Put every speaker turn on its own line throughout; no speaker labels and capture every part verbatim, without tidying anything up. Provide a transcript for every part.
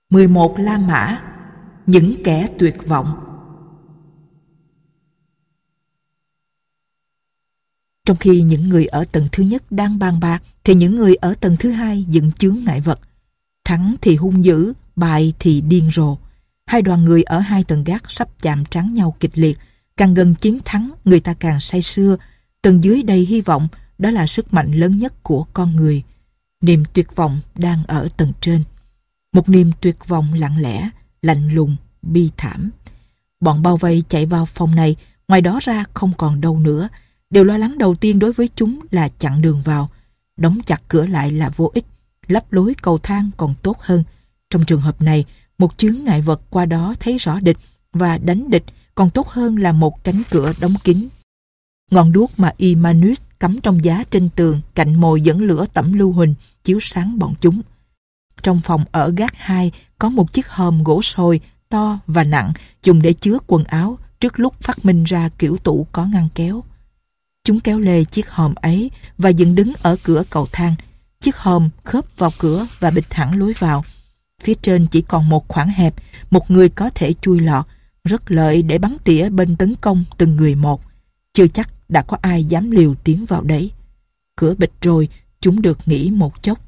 mười một La Mã, những kẻ tuyệt vọng. Trong khi những người ở tầng thứ nhất đang bàn bạc, thì những người ở tầng thứ hai dựng chướng ngại vật. Thắng thì hung dữ, bại thì điên rồ. Hai đoàn người ở hai tầng gác sắp chạm trán nhau kịch liệt. Càng gần chiến thắng, người ta càng say sưa. Tầng dưới đầy hy vọng, đó là sức mạnh lớn nhất của con người. Niềm tuyệt vọng đang ở tầng trên. Một niềm tuyệt vọng lặng lẽ, lạnh lùng, bi thảm. Bọn bao vây chạy vào phòng này, ngoài đó ra không còn đâu nữa. Điều lo lắng đầu tiên đối với chúng là chặn đường vào. Đóng chặt cửa lại là vô ích. Lắp lối cầu thang còn tốt hơn. Trong trường hợp này, một chướng ngại vật qua đó thấy rõ địch và đánh địch còn tốt hơn là một cánh cửa đóng kín. Ngọn đuốc mà Imanus cắm trong giá trên tường cạnh mồi dẫn lửa tẩm lưu huỳnh chiếu sáng bọn chúng. Trong phòng ở gác hai có một chiếc hòm gỗ sồi to và nặng dùng để chứa quần áo trước lúc phát minh ra kiểu tủ có ngăn kéo. Chúng kéo lê chiếc hòm ấy và dựng đứng ở cửa cầu thang. Chiếc hòm khớp vào cửa và bịt hẳn lối vào. Phía trên chỉ còn một khoảng hẹp, một người có thể chui lọt, rất lợi để bắn tỉa bên tấn công từng người một. Chưa chắc đã có ai dám liều tiến vào đấy. Cửa bịt rồi, chúng được nghỉ một chốc.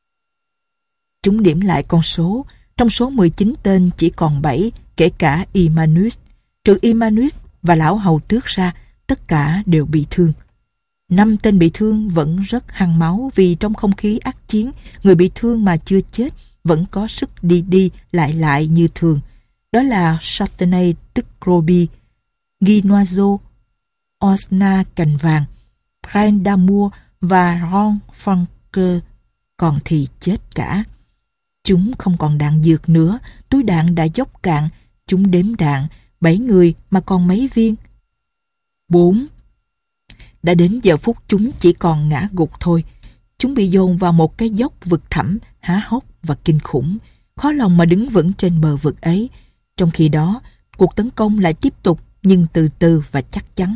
Chúng điểm lại con số. Trong số mười chín tên chỉ còn bảy, kể cả Imanus. Trừ Imanus và lão hầu tước ra, tất cả đều bị thương. Năm tên bị thương vẫn rất hăng máu vì trong không khí ác chiến, người bị thương mà chưa chết vẫn có sức đi đi lại lại như thường. Đó là Châtenay tức Groby, Guy Noiseau, Osna Cành Vàng, Brian Damour và Ron Franke, còn thì chết cả. Chúng không còn đạn dược nữa, túi đạn đã dốc cạn. Chúng đếm đạn, bảy người mà còn mấy viên. Bốn. Đã đến giờ phút chúng chỉ còn ngã gục thôi. Chúng bị dồn vào một cái dốc vực thẳm, há hốc và kinh khủng. Khó lòng mà đứng vững trên bờ vực ấy. Trong khi đó, cuộc tấn công lại tiếp tục, nhưng từ từ và chắc chắn.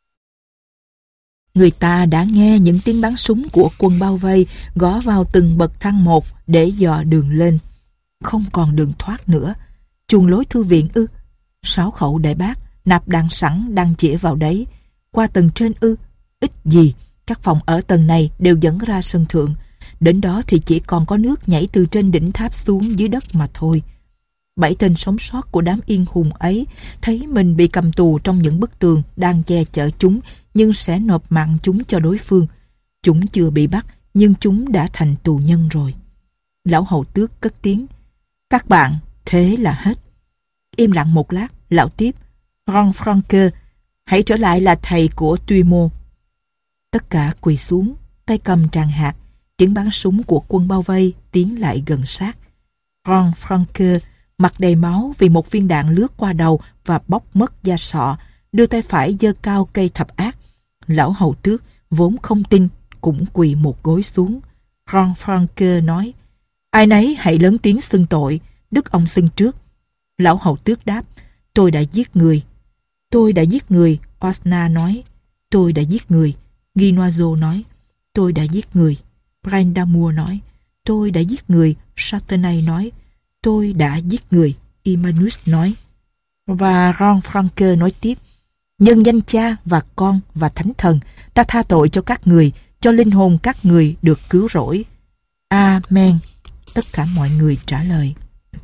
Người ta đã nghe những tiếng bắn súng của quân bao vây gõ vào từng bậc thang một để dò đường lên. Không còn đường thoát nữa. Chuồng lối thư viện ư? Sáu khẩu đại bác, nạp đạn sẵn đang chĩa vào đấy. Qua tầng trên ư? Ít gì, các phòng ở tầng này đều dẫn ra sân thượng. Đến đó thì chỉ còn có nước nhảy từ trên đỉnh tháp xuống dưới đất mà thôi. Bảy tên sống sót của đám yên hùng ấy thấy mình bị cầm tù trong những bức tường đang che chở chúng, nhưng sẽ nộp mạng chúng cho đối phương. Chúng chưa bị bắt, nhưng chúng đã thành tù nhân rồi. Lão hầu tước cất tiếng: "Các bạn, thế là hết." Im lặng một lát, lão tiếp: "Ron Franke, hãy trở lại là thầy của Tuy Mô." Tất cả quỳ xuống, tay cầm tràng hạt. Tiếng bắn súng của quân bao vây tiến lại gần sát. Ron Franke, mặt đầy máu vì một viên đạn lướt qua đầu và bóc mất da sọ, đưa tay phải giơ cao cây thập ác. Lão hầu tước vốn không tin cũng quỳ một gối xuống. Ron Franke nói: "Ai nấy hãy lớn tiếng xưng tội." Đức ông xưng trước. Lão hầu tước đáp: "Tôi đã giết người." "Tôi đã giết người," Osna nói. "Tôi đã giết người." Guy Noiseau nói. "Tôi đã giết người." Brian Damour nói. "Tôi đã giết người." Châtenay nói. "Tôi đã giết người." Imanus nói. Và Ron Franke nói tiếp: "Nhân danh Cha và Con và Thánh Thần, ta tha tội cho các người, cho linh hồn các người được cứu rỗi." Amen. Tất cả mọi người trả lời.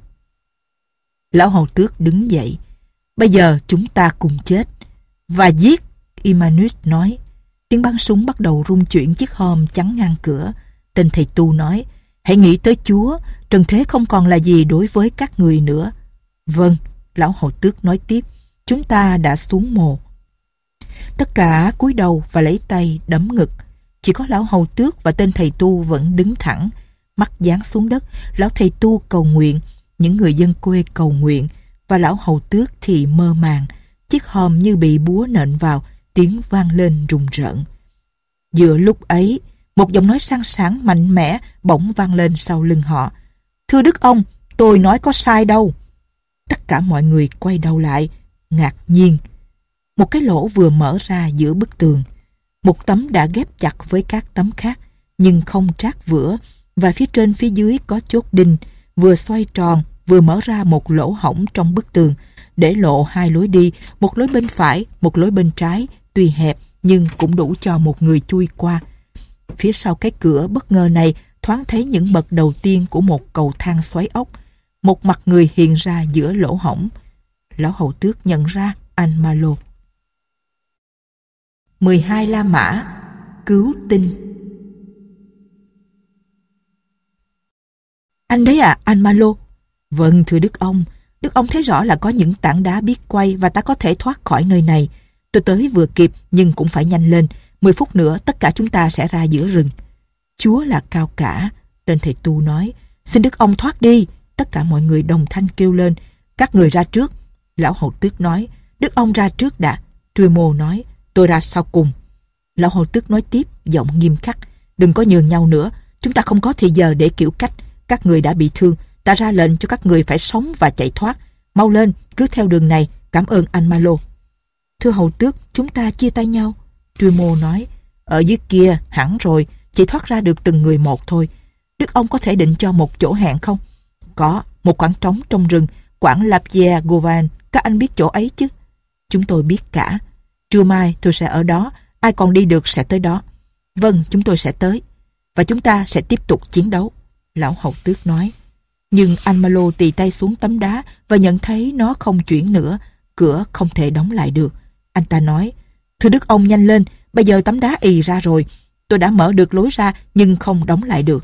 Lão hầu tước đứng dậy. "Bây giờ chúng ta cùng chết." "Và giết," Imanus nói. Tiếng bắn súng bắt đầu rung chuyển chiếc hòm chắn ngang cửa. Tên thầy tu nói: "Hãy nghĩ tới Chúa, trần thế không còn là gì đối với các người nữa." "Vâng," lão hầu tước nói tiếp, "chúng ta đã xuống mồ." Tất cả cúi đầu và lấy tay đấm ngực. Chỉ có lão hầu tước và tên thầy tu vẫn đứng thẳng, mắt dán xuống đất. Lão thầy tu cầu nguyện, những người dân quê cầu nguyện, và lão hầu tước thì mơ màng. Chiếc hòm như bị búa nện vào, tiếng vang lên rùng rợn. Giữa lúc ấy, một giọng nói sang sảng mạnh mẽ bỗng vang lên sau lưng họ: "Thưa Đức ông, tôi nói có sai đâu." Tất cả mọi người quay đầu lại, ngạc nhiên. Một cái lỗ vừa mở ra giữa bức tường. Một tấm đã ghép chặt với các tấm khác, nhưng không trát vữa, và phía trên phía dưới có chốt đinh, vừa xoay tròn vừa mở ra một lỗ hổng trong bức tường, để lộ hai lối đi, một lối bên phải, một lối bên trái, tuy hẹp nhưng cũng đủ cho một người chui qua. Phía sau cái cửa bất ngờ này thoáng thấy những bậc đầu tiên của một cầu thang xoáy ốc. Một mặt người hiện ra giữa lỗ hổng. Lão hầu tước nhận ra Anh Malo. mười hai La Mã cứu tinh. Anh đấy à, Anh Malo? Vâng, thưa Đức ông. Đức ông thấy rõ là có những tảng đá biết quay và ta có thể thoát khỏi nơi này. Tôi tới vừa kịp nhưng cũng phải nhanh lên. Mười phút nữa tất cả chúng ta sẽ ra giữa rừng. Chúa là cao cả, tên thầy tu nói. Xin Đức ông thoát đi. Tất cả mọi người đồng thanh kêu lên. Các người ra trước. Lão hầu tước nói. Đức ông ra trước đã. Truemo nói. Tôi ra sau cùng. Lão hầu tước nói tiếp, giọng nghiêm khắc. Đừng có nhường nhau nữa. Chúng ta không có thì giờ để kiểu cách. Các người đã bị thương. Ta ra lệnh cho các người phải sống và chạy thoát. Mau lên, cứ theo đường này. Cảm ơn anh Malo. Thưa hầu tước, chúng ta chia tay nhau. Truemo nói. Ở dưới kia, hẳn rồi. Chỉ thoát ra được từng người một thôi. Đức ông có thể định cho một chỗ hẹn không? Có, một khoảng trống trong rừng, quãng Lapierre Govan. Các anh biết chỗ ấy chứ? Chúng tôi biết cả. Trưa mai tôi sẽ ở đó. Ai còn đi được sẽ tới đó. Vâng, chúng tôi sẽ tới. Và chúng ta sẽ tiếp tục chiến đấu. Lão hầu tước nói. Nhưng anh Malo tì tay xuống tấm đá và nhận thấy nó không chuyển nữa. Cửa không thể đóng lại được. Anh ta nói. Thưa Đức ông, nhanh lên. Bây giờ tấm đá ì ra rồi. Tôi đã mở được lối ra nhưng không đóng lại được.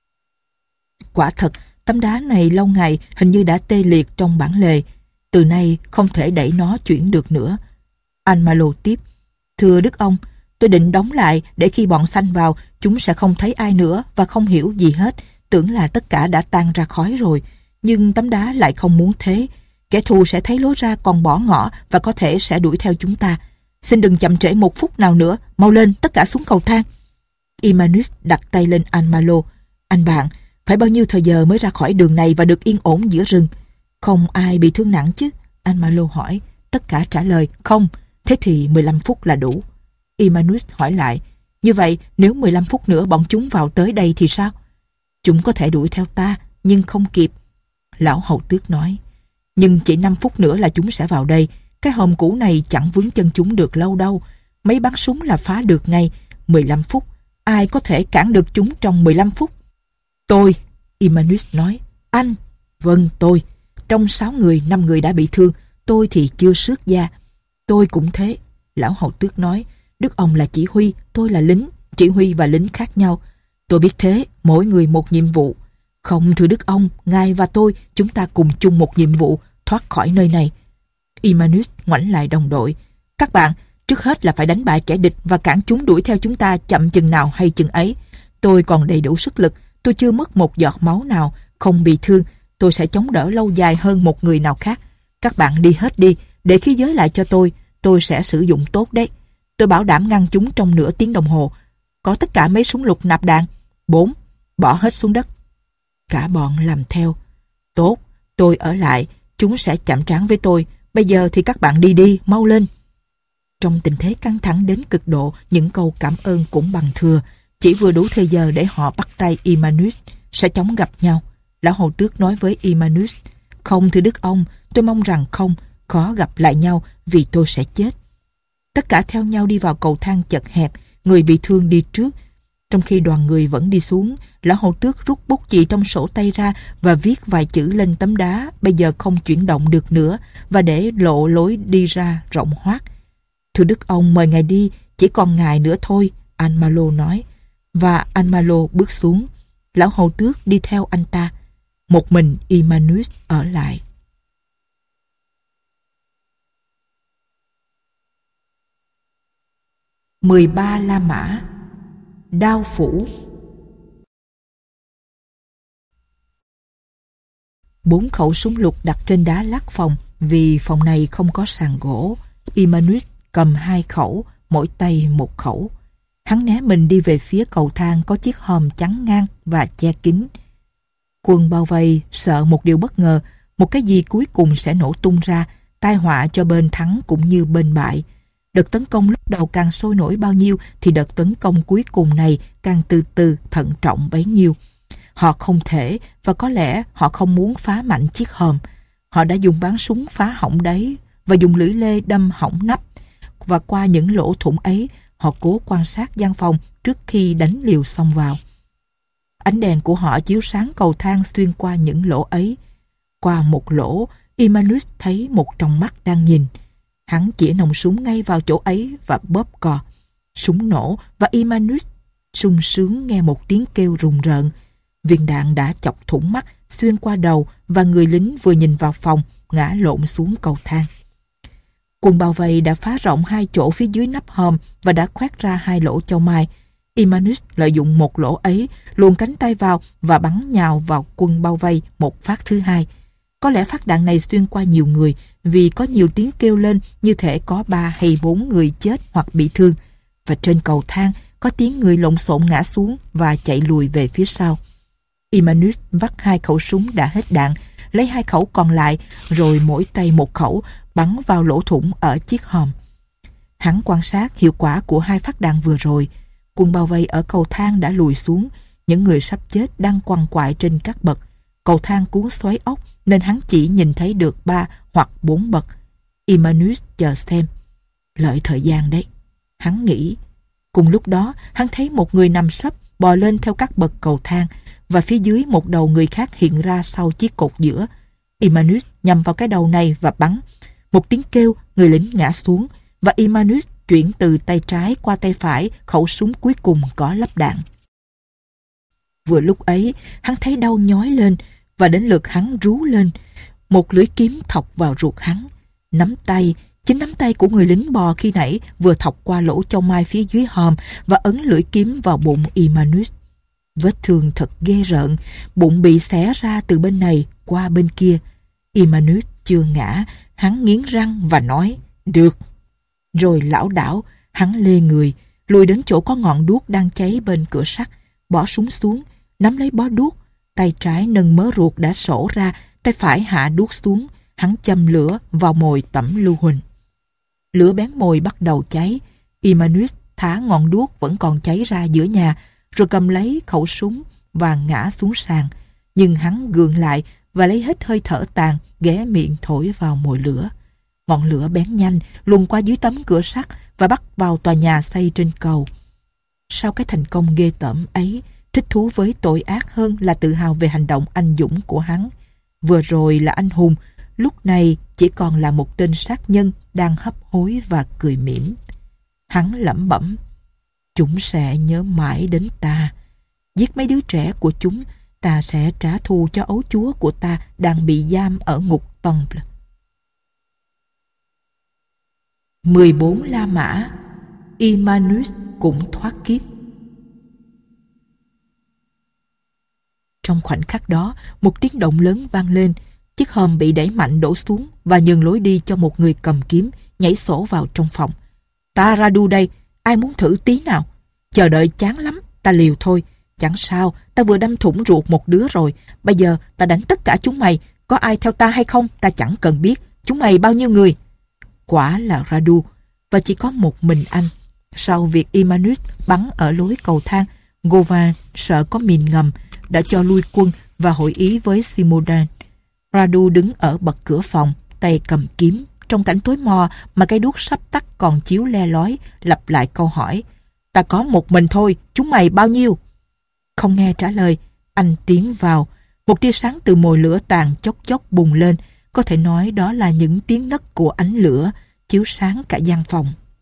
Quả thật, tấm đá này lâu ngày hình như đã tê liệt trong bản lề. Từ nay không thể đẩy nó chuyển được nữa. Anh Malo tiếp. Thưa Đức ông, tôi định đóng lại để khi bọn sanh vào, chúng sẽ không thấy ai nữa và không hiểu gì hết. Tưởng là tất cả đã tan ra khói rồi. Nhưng tấm đá lại không muốn thế. Kẻ thù sẽ thấy lối ra còn bỏ ngỏ và có thể sẽ đuổi theo chúng ta. Xin đừng chậm trễ một phút nào nữa. Mau lên, tất cả xuống cầu thang. Imanus đặt tay lên anh Malo. Anh bạn, phải bao nhiêu thời giờ mới ra khỏi đường này và được yên ổn giữa rừng? Không ai bị thương nặng chứ? Anh Malo hỏi. Tất cả trả lời không. Thế thì mười lăm phút là đủ. Imanus hỏi lại. Như vậy nếu mười lăm phút nữa bọn chúng vào tới đây thì sao? Chúng có thể đuổi theo ta nhưng không kịp. Lão hầu tước nói. Nhưng chỉ năm phút nữa là chúng sẽ vào đây. Cái hòm cũ này chẳng vướng chân chúng được lâu đâu. Mấy bắn súng là phá được ngay. Mười lăm phút. Ai có thể cản được chúng trong mười lăm phút? Tôi. Imanus nói. Anh. Vâng, tôi. Trong sáu người, năm người đã bị thương. Tôi thì chưa xước da. Tôi cũng thế. Lão hầu tước nói. Đức ông là chỉ huy, tôi là lính. Chỉ huy và lính khác nhau. Tôi biết thế, mỗi người một nhiệm vụ. Không, thưa Đức ông, ngài và tôi, chúng ta cùng chung một nhiệm vụ, thoát khỏi nơi này. Imanus ngoảnh lại đồng đội. Các bạn, trước hết là phải đánh bại kẻ địch và cản chúng đuổi theo chúng ta chậm chừng nào hay chừng ấy. Tôi còn đầy đủ sức lực, tôi chưa mất một giọt máu nào, không bị thương. Tôi sẽ chống đỡ lâu dài hơn một người nào khác. Các bạn đi hết đi, để khí giới lại cho tôi. Tôi sẽ sử dụng tốt đấy. Tôi bảo đảm ngăn chúng trong nửa tiếng đồng hồ. Có tất cả mấy súng lục nạp đạn. Bốn. Bỏ hết xuống đất. Cả bọn làm theo. Tốt, tôi ở lại. Chúng sẽ chạm trán với tôi. Bây giờ thì các bạn đi đi, mau lên. Trong tình thế căng thẳng đến cực độ, những câu cảm ơn cũng bằng thừa. Chỉ vừa đủ thời giờ để họ bắt tay Imanus. Sẽ chóng gặp nhau. Lão hầu tước nói với Imanus. Không, thưa Đức ông, tôi mong rằng không. Khó gặp lại nhau vì tôi sẽ chết. Tất cả theo nhau đi vào cầu thang chật hẹp. Người bị thương đi trước. Trong khi đoàn người vẫn đi xuống, lão hầu tước rút bút chì trong sổ tay ra và viết vài chữ lên tấm đá bây giờ không chuyển động được nữa và để lộ lối đi ra rộng hoác. Thưa Đức ông, mời ngài đi, chỉ còn ngài nữa thôi, anh Malo nói. Và anh Malo bước xuống. Lão hầu tước đi theo anh ta. Một mình Imanus ở lại. mười ba La Mã đao phủ. Bốn khẩu súng lục đặt trên đá lát phòng vì phòng này không có sàn gỗ. Imanus cầm hai khẩu, mỗi tay một khẩu. Hắn né mình đi về phía cầu thang có chiếc hòm chắn ngang và che kín. Quân bao vây sợ một điều bất ngờ, một cái gì cuối cùng sẽ nổ tung ra, tai họa cho bên thắng cũng như bên bại. Đợt tấn công lúc đầu càng sôi nổi bao nhiêu thì đợt tấn công cuối cùng này càng từ từ thận trọng bấy nhiêu. Họ không thể, và có lẽ họ không muốn phá mạnh chiếc hòm. Họ đã dùng báng súng phá hỏng đáy và dùng lưỡi lê đâm hỏng nắp. Và qua những lỗ thủng ấy, họ cố quan sát gian phòng trước khi đánh liều xông vào. Ánh đèn của họ chiếu sáng cầu thang xuyên qua những lỗ ấy. Qua một lỗ, Emmanuel thấy một trong mắt đang nhìn. Hắn chĩa nòng súng ngay vào chỗ ấy và bóp cò. Súng nổ và Emmanuel sung sướng nghe một tiếng kêu rùng rợn. Viên đạn đã chọc thủng mắt, xuyên qua đầu và người lính vừa nhìn vào phòng, ngã lộn xuống cầu thang. Quân bao vây đã phá rộng hai chỗ phía dưới nắp hòm và đã khoét ra hai lỗ châu mai. Emmanuel lợi dụng một lỗ ấy, luồn cánh tay vào và bắn nhào vào quân bao vây một phát thứ hai. Có lẽ phát đạn này xuyên qua nhiều người vì có nhiều tiếng kêu lên như thể có ba hay bốn người chết hoặc bị thương. Và trên cầu thang có tiếng người lộn xộn ngã xuống và chạy lùi về phía sau. Emmanuel vắt hai khẩu súng đã hết đạn, lấy hai khẩu còn lại rồi mỗi tay một khẩu bắn vào lỗ thủng ở chiếc hòm. Hắn quan sát hiệu quả của hai phát đạn vừa rồi. Quân bao vây ở cầu thang đã lùi xuống, những người sắp chết đang quằn quại trên các bậc. Cầu thang cuốn xoáy ốc nên hắn chỉ nhìn thấy được ba hoặc bốn bậc. Emmanuel chờ xem. Lợi thời gian đấy, hắn nghĩ. Cùng lúc đó, hắn thấy một người nằm sấp bò lên theo các bậc cầu thang và phía dưới một đầu người khác hiện ra sau chiếc cột giữa. Emmanuel nhằm vào cái đầu này và bắn. Một tiếng kêu, người lính ngã xuống và Emmanuel chuyển từ tay trái qua tay phải khẩu súng cuối cùng có lắp đạn. Vừa lúc ấy, hắn thấy đau nhói lên và đến lượt hắn rú lên. Một lưỡi kiếm thọc vào ruột hắn. Nắm tay, chính nắm tay của người lính bò khi nãy vừa thọc qua lỗ châu mai phía dưới hòm và ấn lưỡi kiếm vào bụng Emmanuel. Vết thương thật ghê rợn, bụng bị xé ra từ bên này qua bên kia. Emmanuel chưa ngã, hắn nghiến răng và nói, được. Rồi lảo đảo, hắn lê người, lùi đến chỗ có ngọn đuốc đang cháy bên cửa sắt, bỏ súng xuống, nắm lấy bó đuốc, tay trái nâng mớ ruột đã sổ ra, tay phải hạ đuốc xuống, hắn châm lửa vào mồi tẩm lưu huỳnh. Lửa bén mồi bắt đầu cháy, Emmanuel thả ngọn đuốc vẫn còn cháy ra giữa nhà, rồi cầm lấy khẩu súng và ngã xuống sàn. Nhưng hắn gượng lại và lấy hết hơi thở tàn, ghé miệng thổi vào mồi lửa. Ngọn lửa bén nhanh, luồn qua dưới tấm cửa sắt và bắt vào tòa nhà xây trên cầu. Sau cái thành công ghê tởm ấy, thích thú với tội ác hơn là tự hào về hành động anh dũng của hắn. Vừa rồi là anh hùng, lúc này chỉ còn là một tên sát nhân đang hấp hối và cười mỉm. Hắn lẩm bẩm, chúng sẽ nhớ mãi đến ta. Giết mấy đứa trẻ của chúng, ta sẽ trả thù cho ấu chúa của ta đang bị giam ở ngục Temple. mười bốn La Mã, Emmanuel cũng thoát kiếp. Trong khoảnh khắc đó, một tiếng động lớn vang lên, chiếc hòm bị đẩy mạnh đổ xuống và nhường lối đi cho một người cầm kiếm nhảy sổ vào trong phòng. Ta Radu đây, ai muốn thử tí nào? Chờ đợi chán lắm, ta liều thôi. Chẳng sao, ta vừa đâm thủng ruột một đứa rồi, bây giờ ta đánh tất cả chúng mày, có ai theo ta hay không ta chẳng cần biết, chúng mày bao nhiêu người? Quả là Radu, và chỉ có một mình anh. Sau việc Emmanuel bắn ở lối cầu thang, Govan sợ có mìn ngầm, đã cho lui quân và hội ý với Simodan. Radu đứng ở bậc cửa phòng, tay cầm kiếm, trong cảnh tối mò mà cây đuốc sắp tắt còn chiếu le lói, lặp lại câu hỏi. Ta có một mình thôi, chúng mày bao nhiêu? Không nghe trả lời, anh tiến vào. Một tia sáng từ mồi lửa tàn chốc chốc bùng lên, có thể nói đó là những tiếng nấc của ánh lửa, chiếu sáng cả gian phòng.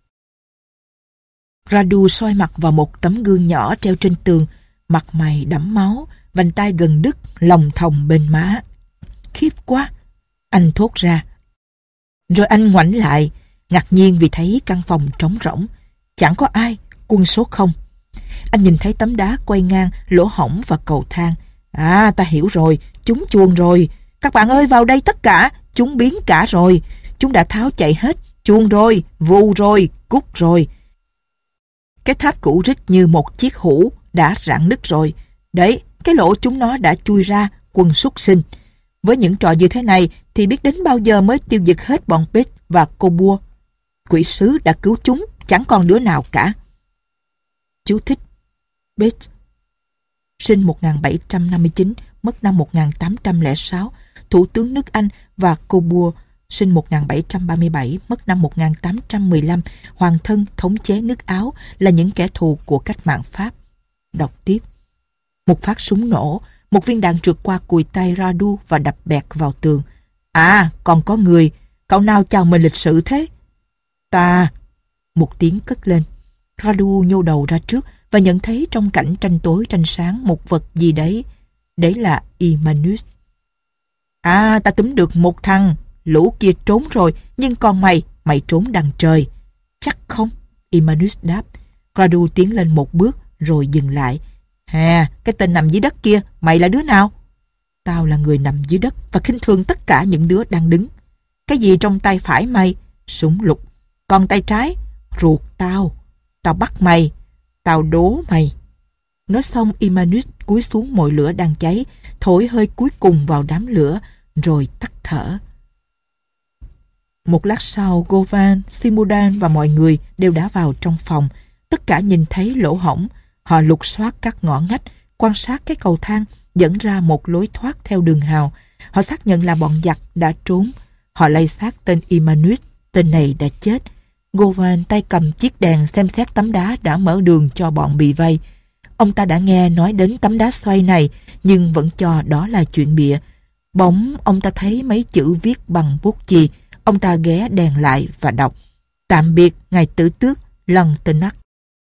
Radu soi mặt vào một tấm gương nhỏ treo trên tường, mặt mày đẫm máu, vành tai gần đứt, lòng thòng bên má. Khiếp quá, anh thốt ra. Rồi anh ngoảnh lại, ngạc nhiên vì thấy căn phòng trống rỗng, chẳng có ai, quân số không. Anh nhìn thấy tấm đá quay ngang, lỗ hổng và cầu thang. À, ta hiểu rồi, chúng chuồn rồi. Các bạn ơi, vào đây tất cả, chúng biến cả rồi. Chúng đã tháo chạy hết, chuồn rồi, vù rồi, cút rồi. Cái tháp cũ rích như một chiếc hũ đã rạn nứt rồi. Đấy, cái lỗ chúng nó đã chui ra, quân súc sinh. Với những trò như thế này thì biết đến bao giờ mới tiêu diệt hết bọn Pết và cô Bua. Quỷ sứ đã cứu chúng, chẳng còn đứa nào cả. Chú thích. Pết sinh một nghìn bảy trăm năm mươi chín, mất năm một nghìn tám trăm lẻ sáu, thủ tướng nước Anh, và Cobourg, sinh một nghìn bảy trăm ba mươi bảy, mất năm một nghìn tám trăm mười lăm, hoàng thân thống chế nước Áo, là những kẻ thù của cách mạng Pháp. Đọc tiếp. Một phát súng nổ, một viên đạn trượt qua cùi tay Radu và đập bẹt vào tường. À, còn có người, cậu nào chào mời lịch sự thế? Ta. Một tiếng cất lên. Radu nhô đầu ra trước và nhận thấy trong cảnh tranh tối tranh sáng một vật gì đấy. Đấy là Imanus. À, ta túm được một thằng. Lũ kia trốn rồi, nhưng còn mày, mày trốn đằng trời. Chắc không? Imanus đáp. Radu tiến lên một bước rồi dừng lại. Hà, cái tên nằm dưới đất kia, mày là đứa nào? Tao là người nằm dưới đất và khinh thường tất cả những đứa đang đứng. Cái gì trong tay phải mày? Súng lục. Còn tay trái? Ruột tao. Tao bắt mày. Tao đố mày. Nói xong, Imanus cúi xuống mồi lửa đang cháy, thổi hơi cuối cùng vào đám lửa, rồi tắt thở. Một lát sau, Govan, Simodan và mọi người đều đã vào trong phòng. Tất cả nhìn thấy lỗ hổng. Họ lục soát các ngõ ngách, quan sát cái cầu thang dẫn ra một lối thoát theo đường hào. Họ xác nhận là bọn giặc đã trốn. Họ lay xác tên Imanus, tên này đã chết. Govan tay cầm chiếc đèn xem xét tấm đá đã mở đường cho bọn bị vây. Ông ta đã nghe nói đến tấm đá xoay này, nhưng vẫn cho đó là chuyện bịa. Bỗng ông ta thấy mấy chữ viết bằng bút chì. Ông ta ghé đèn lại và đọc: Tạm biệt ngài tử tước Lantenac.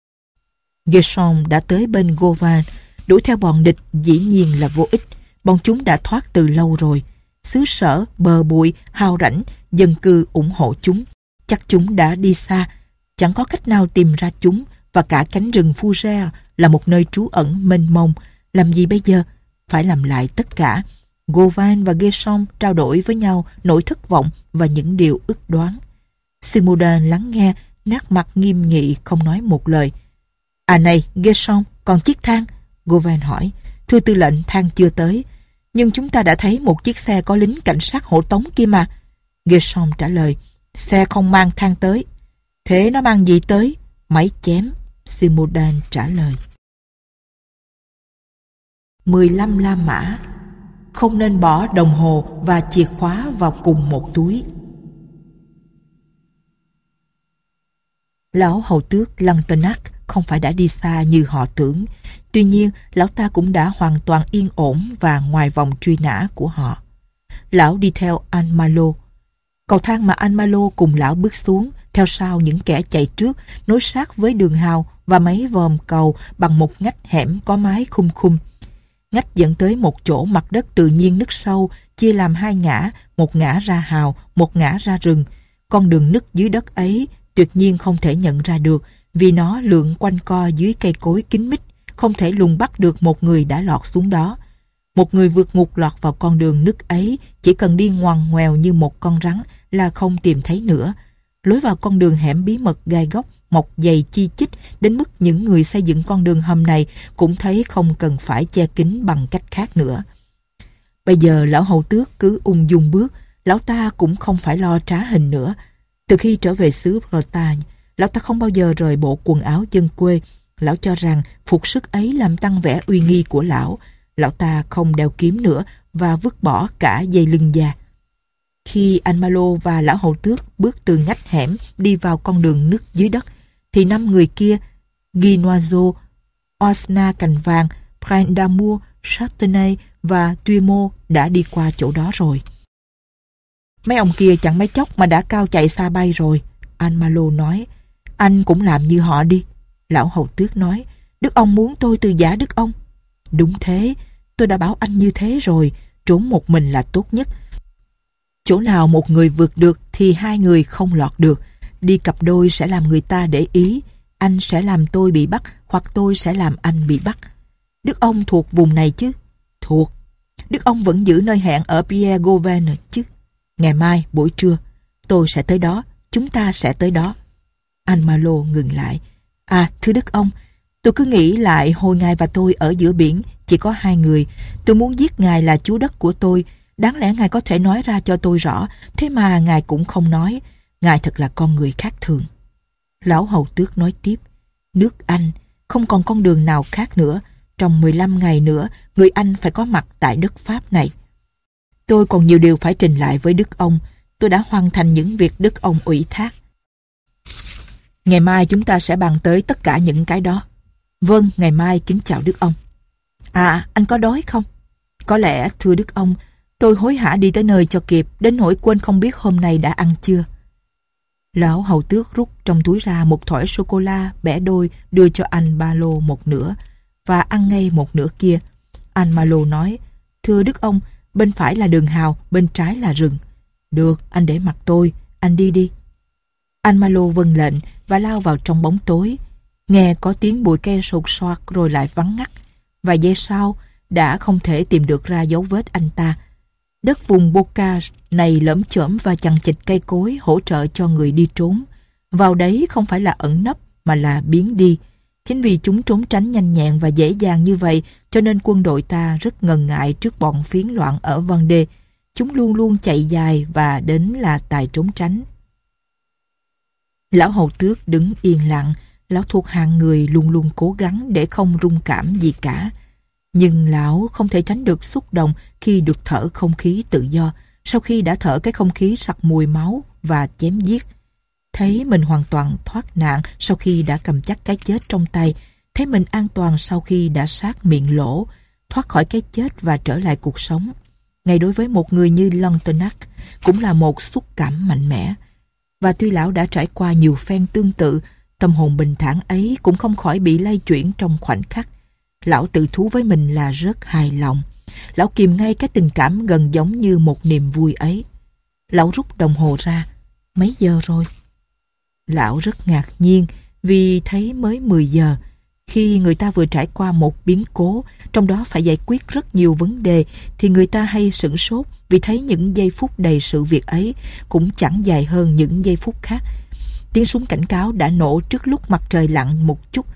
Gershom đã tới bên Govan. Đuổi theo bọn địch dĩ nhiên là vô ích. Bọn chúng đã thoát từ lâu rồi. Xứ sở, bờ bụi, hao rảnh, dân cư ủng hộ chúng. Chắc chúng đã đi xa. Chẳng có cách nào tìm ra chúng. Và cả cánh rừng Fougère là một nơi trú ẩn mênh mông. Làm gì bây giờ? Phải làm lại tất cả. Govan và Gershom trao đổi với nhau nỗi thất vọng và những điều ức đoán. Simodan lắng nghe, nét mặt nghiêm nghị không nói một lời. À này, Gershom, còn chiếc thang? Govan hỏi. Thưa tư lệnh, thang chưa tới. Nhưng chúng ta đã thấy một chiếc xe có lính cảnh sát hộ tống kia mà. Gershom trả lời. Xe không mang thang tới. Thế nó mang gì tới? Máy chém. Simodan trả lời. mười lăm La Mã. Không nên bỏ đồng hồ và chìa khóa vào cùng một túi. Lão hầu tước Lantenac không phải đã đi xa như họ tưởng. Tuy nhiên, lão ta cũng đã hoàn toàn yên ổn và ngoài vòng truy nã của họ. Lão đi theo Anh Malo. Cầu thang mà Anh Malo cùng lão bước xuống, theo sau những kẻ chạy trước, nối sát với đường hào và mấy vòm cầu bằng một ngách hẻm có mái khum khum. Ngách dẫn tới một chỗ mặt đất tự nhiên nứt sâu, chia làm hai ngã, một ngã ra hào, một ngã ra rừng. Con đường nứt dưới đất ấy tuyệt nhiên không thể nhận ra được, vì nó lượn quanh co dưới cây cối kín mít, không thể lùng bắt được một người đã lọt xuống đó. Một người vượt ngục lọt vào con đường nứt ấy, chỉ cần đi ngoằn ngoèo như một con rắn là không tìm thấy nữa. Lối vào con đường hẻm bí mật gai góc, mọc dày chi chít đến mức những người xây dựng con đường hầm này cũng thấy không cần phải che kín bằng cách khác nữa. Bây giờ lão hầu tước cứ ung dung bước, lão ta cũng không phải lo trá hình nữa. Từ khi trở về xứ Bretagne, lão ta không bao giờ rời bộ quần áo dân quê. Lão cho rằng phục sức ấy làm tăng vẻ uy nghi của lão. Lão ta không đeo kiếm nữa và vứt bỏ cả dây lưng da. Khi anh Malo và lão hầu tước bước từ ngách hẻm đi vào con đường nứt dưới đất, thì năm người kia, Guy Noiseau, Osna Cành Vàng, Prince d'Amour, Châtenay và Tuymo đã đi qua chỗ đó rồi. Mấy ông kia chẳng mấy chốc mà đã cao chạy xa bay rồi, anh Malo nói. Anh cũng làm như họ đi, lão hầu tước nói. Đức ông muốn tôi từ giả đức ông. Đúng thế, tôi đã bảo anh như thế rồi, trốn một mình là tốt nhất. Chỗ nào một người vượt được thì hai người không lọt được. Đi cặp đôi sẽ làm người ta để ý. Anh sẽ làm tôi bị bắt, hoặc tôi sẽ làm anh bị bắt. Đức ông thuộc vùng này chứ? Thuộc. Đức ông vẫn giữ nơi hẹn ở Pierre Gauvin chứ? Ngày mai buổi trưa tôi sẽ tới đó. Chúng ta sẽ tới đó. Anh Malo ngừng lại. À, thưa đức ông, tôi cứ nghĩ lại hồi ngài và tôi ở giữa biển chỉ có hai người. Tôi muốn giết ngài là chúa đất của tôi. Đáng lẽ ngài có thể nói ra cho tôi rõ, thế mà ngài cũng không nói. Ngài thật là con người khác thường. Lão hầu tước nói tiếp. Nước Anh không còn con đường nào khác nữa. trong mười lăm ngày nữa, người Anh phải có mặt tại đất Pháp này. Tôi còn nhiều điều phải trình lại với Đức ông. Tôi đã hoàn thành những việc Đức ông ủy thác. Ngày mai chúng ta sẽ bàn tới tất cả những cái đó. Vâng, ngày mai kính chào Đức ông. À, anh có đói không? Có lẽ, thưa Đức ông, tôi hối hả đi tới nơi cho kịp, đến nỗi quên không biết hôm nay đã ăn chưa. Lão hầu tước rút trong túi ra một thỏi sô-cô-la bẻ đôi, đưa cho anh Ba-lô một nửa và ăn ngay một nửa kia. Anh Ba-lô nói, thưa Đức ông, bên phải là đường hào, bên trái là rừng. Được, anh để mặc tôi, anh đi đi. Anh Ma-lô vâng lệnh và lao vào trong bóng tối. Nghe có tiếng bụi cây sột soạt rồi lại vắng ngắt. Vài giây sau, đã không thể tìm được ra dấu vết anh ta. Đất vùng Bocage này lởm chởm và chằng chịt cây cối hỗ trợ cho người đi trốn. Vào đấy không phải là ẩn nấp mà là biến đi. Chính vì chúng trốn tránh nhanh nhẹn và dễ dàng như vậy cho nên quân đội ta rất ngần ngại trước bọn phiến loạn ở Vendée. Chúng luôn luôn chạy dài và đến là tài trốn tránh. Lão hầu tước đứng yên lặng. Lão thuộc hạng người luôn luôn cố gắng để không rung cảm gì cả. Nhưng lão không thể tránh được xúc động khi được thở không khí tự do, sau khi đã thở cái không khí sặc mùi máu và chém giết. Thấy mình hoàn toàn thoát nạn sau khi đã cầm chắc cái chết trong tay, thấy mình an toàn sau khi đã sát miệng lỗ, thoát khỏi cái chết và trở lại cuộc sống. Ngay đối với một người như Lantenac cũng là một xúc cảm mạnh mẽ. Và tuy lão đã trải qua nhiều phen tương tự, tâm hồn bình thản ấy cũng không khỏi bị lay chuyển trong khoảnh khắc. Lão tự thú với mình là rất hài lòng. Lão kìm ngay cái tình cảm gần giống như một niềm vui ấy. Lão rút đồng hồ ra. Mấy giờ rồi? Lão rất ngạc nhiên vì thấy mới mười giờ. Khi người ta vừa trải qua một biến cố, trong đó phải giải quyết rất nhiều vấn đề, thì người ta hay sửng sốt vì thấy những giây phút đầy sự việc ấy cũng chẳng dài hơn những giây phút khác. Tiếng súng cảnh cáo đã nổ trước lúc mặt trời lặn một chút.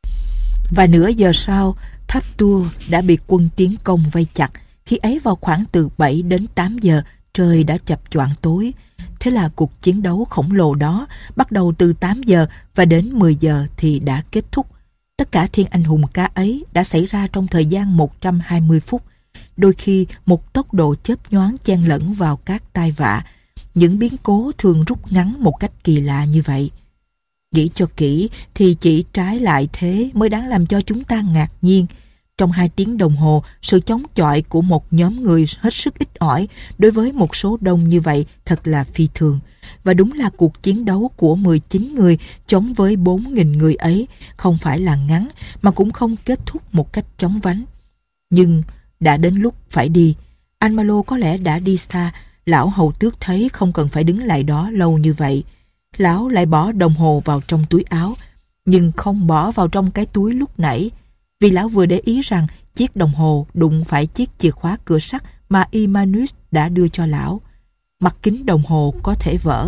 Và nửa giờ sau, Tháp Tour đã bị quân tiến công vây chặt. Khi ấy vào khoảng từ bảy đến tám giờ, trời đã chập choạng tối. Thế là cuộc chiến đấu khổng lồ đó bắt đầu từ tám giờ và đến mười giờ thì đã kết thúc. Tất cả thiên anh hùng ca ấy đã xảy ra trong thời gian một trăm hai mươi phút. Đôi khi một tốc độ chớp nhoáng chen lẫn vào các tai vạ. Những biến cố thường rút ngắn một cách kỳ lạ như vậy. Nghĩ cho kỹ thì chỉ trái lại thế mới đáng làm cho chúng ta ngạc nhiên. Trong hai tiếng đồng hồ, sự chống chọi của một nhóm người hết sức ít ỏi đối với một số đông như vậy thật là phi thường. Và đúng là cuộc chiến đấu của mười chín người chống với bốn nghìn người ấy không phải là ngắn mà cũng không kết thúc một cách chóng vánh. Nhưng đã đến lúc phải đi. Anh Ma-lô có lẽ đã đi xa. Lão hầu tước thấy không cần phải đứng lại đó lâu như vậy. Lão lại bỏ đồng hồ vào trong túi áo, nhưng không bỏ vào trong cái túi lúc nãy, vì lão vừa để ý rằng chiếc đồng hồ đụng phải chiếc chìa khóa cửa sắt mà Emmanuel đã đưa cho lão. Mặt kính đồng hồ có thể vỡ.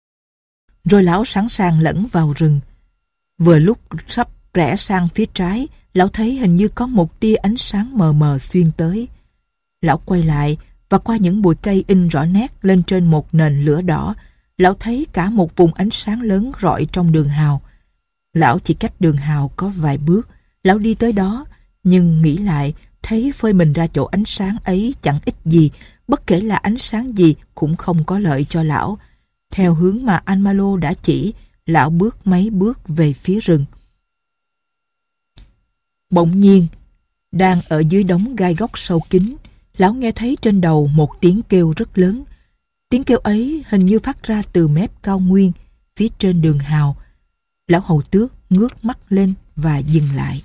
Rồi lão sẵn sàng lẫn vào rừng. Vừa lúc sắp rẽ sang phía trái, lão thấy hình như có một tia ánh sáng mờ mờ xuyên tới. Lão quay lại và qua những bụi cây in rõ nét lên trên một nền lửa đỏ, lão thấy cả một vùng ánh sáng lớn rọi trong đường hào. Lão chỉ cách đường hào có vài bước. Lão đi tới đó, nhưng nghĩ lại, thấy phơi mình ra chỗ ánh sáng ấy chẳng ích gì, bất kể là ánh sáng gì cũng không có lợi cho lão. Theo hướng mà anh Ma-lô đã chỉ, lão bước mấy bước về phía rừng. Bỗng nhiên, đang ở dưới đống gai góc sâu kín, lão nghe thấy trên đầu một tiếng kêu rất lớn. Tiếng kêu ấy hình như phát ra từ mép cao nguyên, phía trên đường hào. Lão hầu tước ngước mắt lên và dừng lại.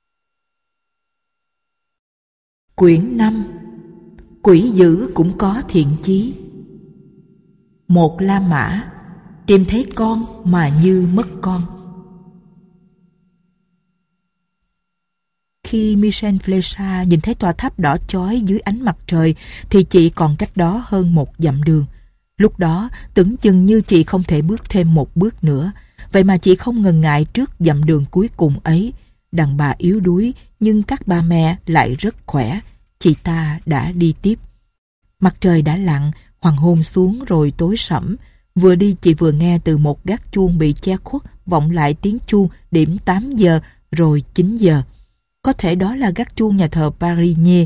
Quyển năm. Quỷ dữ cũng có thiện chí. Một La Mã tìm thấy con mà như mất con. Khi Michel Flecha nhìn thấy tòa tháp đỏ chói dưới ánh mặt trời thì chị còn cách đó hơn một dặm đường. Lúc đó tưởng chừng như chị không thể bước thêm một bước nữa. Vậy mà chị không ngần ngại trước dặm đường cuối cùng ấy. Đàn bà yếu đuối nhưng các bà mẹ lại rất khỏe. Chị ta đã đi tiếp. Mặt trời đã lặn, hoàng hôn xuống rồi tối sẫm. Vừa đi chị vừa nghe từ một gác chuông bị che khuất vọng lại tiếng chuông điểm tám giờ rồi chín giờ. Có thể đó là gác chuông nhà thờ Parigny.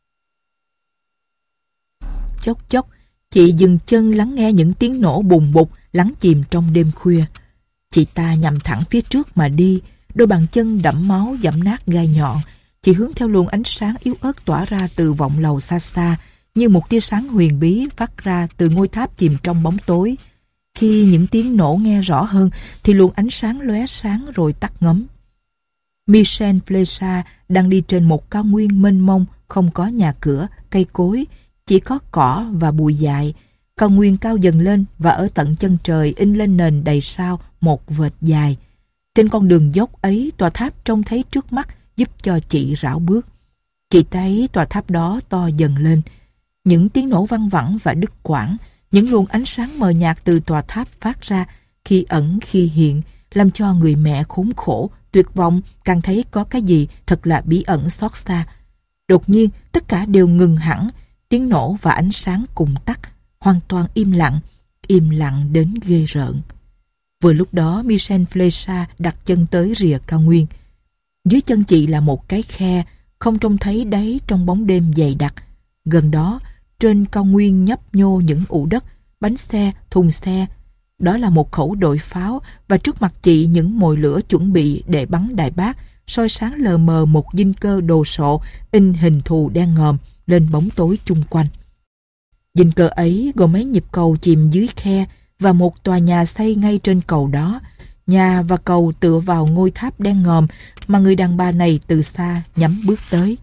Chốc chốc, chị dừng chân lắng nghe những tiếng nổ bùng bục lắng chìm trong đêm khuya. Chị ta nhằm thẳng phía trước mà đi, đôi bàn chân đẫm máu dẫm nát gai nhọn. Chị hướng theo luồng ánh sáng yếu ớt tỏa ra từ vọng lầu xa xa, như một tia sáng huyền bí phát ra từ ngôi tháp chìm trong bóng tối. Khi những tiếng nổ nghe rõ hơn thì luồng ánh sáng lóe sáng rồi tắt ngấm. Michel Flecha đang đi trên một cao nguyên mênh mông, không có nhà cửa, cây cối, chỉ có cỏ và bụi dại. Cao nguyên cao dần lên và ở tận chân trời in lên nền đầy sao một vệt dài. Trên con đường dốc ấy, tòa tháp trông thấy trước mắt giúp cho chị rảo bước. Chị thấy tòa tháp đó to dần lên. Những tiếng nổ văng vẳng và đứt quãng, những luồng ánh sáng mờ nhạt từ tòa tháp phát ra, khi ẩn khi hiện, làm cho người mẹ khốn khổ, tuyệt vọng, càng thấy có cái gì thật là bí ẩn xót xa. Đột nhiên, tất cả đều ngừng hẳn, tiếng nổ và ánh sáng cùng tắt, hoàn toàn im lặng, im lặng đến ghê rợn. Vừa lúc đó, Michel Flecha đặt chân tới rìa cao nguyên. Dưới chân chị là một cái khe, không trông thấy đáy trong bóng đêm dày đặc. Gần đó, trên cao nguyên nhấp nhô những ụ đất, bánh xe, thùng xe. Đó là một khẩu đội pháo và trước mặt chị những mồi lửa chuẩn bị để bắn đại bác, soi sáng lờ mờ một dinh cơ đồ sộ in hình thù đen ngòm lên bóng tối chung quanh. Dinh cơ ấy gồm mấy nhịp cầu chìm dưới khe và một tòa nhà xây ngay trên cầu đó. Nhà và cầu tựa vào ngôi tháp đen ngòm mà người đàn bà này từ xa nhắm bước tới.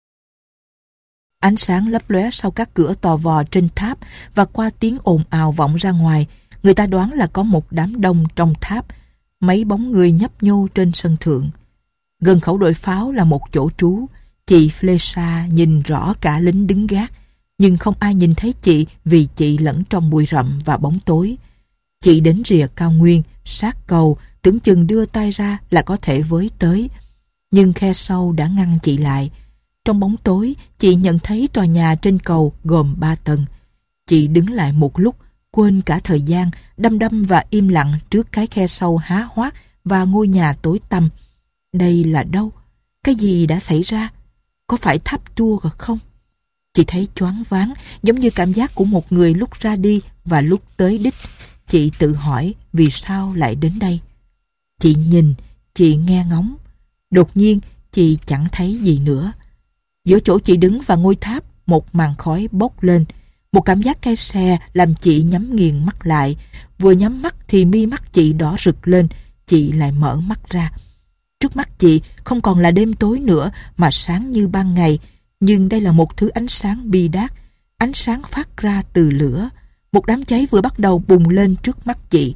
Ánh sáng lấp lóe sau các cửa tò vò trên tháp và qua tiếng ồn ào vọng ra ngoài, người ta đoán là có một đám đông trong tháp, mấy bóng người nhấp nhô trên sân thượng. Gần khẩu đội pháo là một chỗ trú. Chị Flecha nhìn rõ cả lính đứng gác, nhưng không ai nhìn thấy chị vì chị lẫn trong bụi rậm và bóng tối. Chị đến rìa cao nguyên, sát cầu, tưởng chừng đưa tay ra là có thể với tới. Nhưng khe sâu đã ngăn chị lại. Trong bóng tối, chị nhận thấy tòa nhà trên cầu gồm ba tầng. Chị đứng lại một lúc, quên cả thời gian, đăm đăm và im lặng trước cái khe sâu há hoác và ngôi nhà tối tăm. Đây là đâu? Cái gì đã xảy ra? Có phải tháp tour không? Chị thấy choáng váng, giống như cảm giác của một người lúc ra đi và lúc tới đích. Chị tự hỏi vì sao lại đến đây. Chị nhìn, chị nghe ngóng. Đột nhiên, chị chẳng thấy gì nữa. Giữa chỗ chị đứng và ngôi tháp, một màn khói bốc lên. Một cảm giác cay xè làm chị nhắm nghiền mắt lại. Vừa nhắm mắt thì mi mắt chị đỏ rực lên. Chị lại mở mắt ra. Trước mắt chị không còn là đêm tối nữa mà sáng như ban ngày. Nhưng đây là một thứ ánh sáng bi đát. Ánh sáng phát ra từ lửa. Một đám cháy vừa bắt đầu bùng lên trước mắt chị.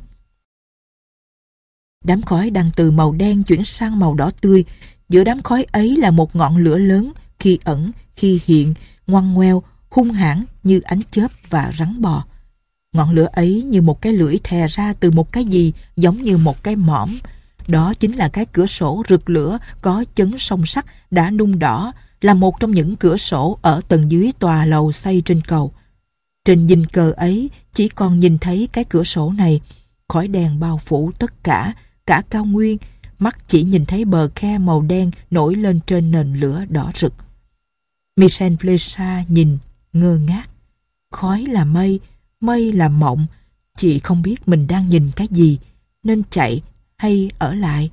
Đám khói đang từ màu đen chuyển sang màu đỏ tươi. Giữa đám khói ấy là một ngọn lửa lớn, khi ẩn, khi hiện, ngoằn ngoèo, hung hãn như ánh chớp và rắn bò. Ngọn lửa ấy như một cái lưỡi thè ra từ một cái gì giống như một cái mõm. Đó chính là cái cửa sổ rực lửa có chấn song sắt đã nung đỏ, là một trong những cửa sổ ở tầng dưới tòa lầu xây trên cầu. Trên dinh cờ ấy chỉ còn nhìn thấy cái cửa sổ này. Khói đèn bao phủ tất cả, cả cao nguyên. Mắt chỉ nhìn thấy bờ khe màu đen nổi lên trên nền lửa đỏ rực. Michel Flecha nhìn, ngơ ngác. Khói là mây, mây là mộng. Chị không biết mình đang nhìn cái gì, nên chạy hay ở lại.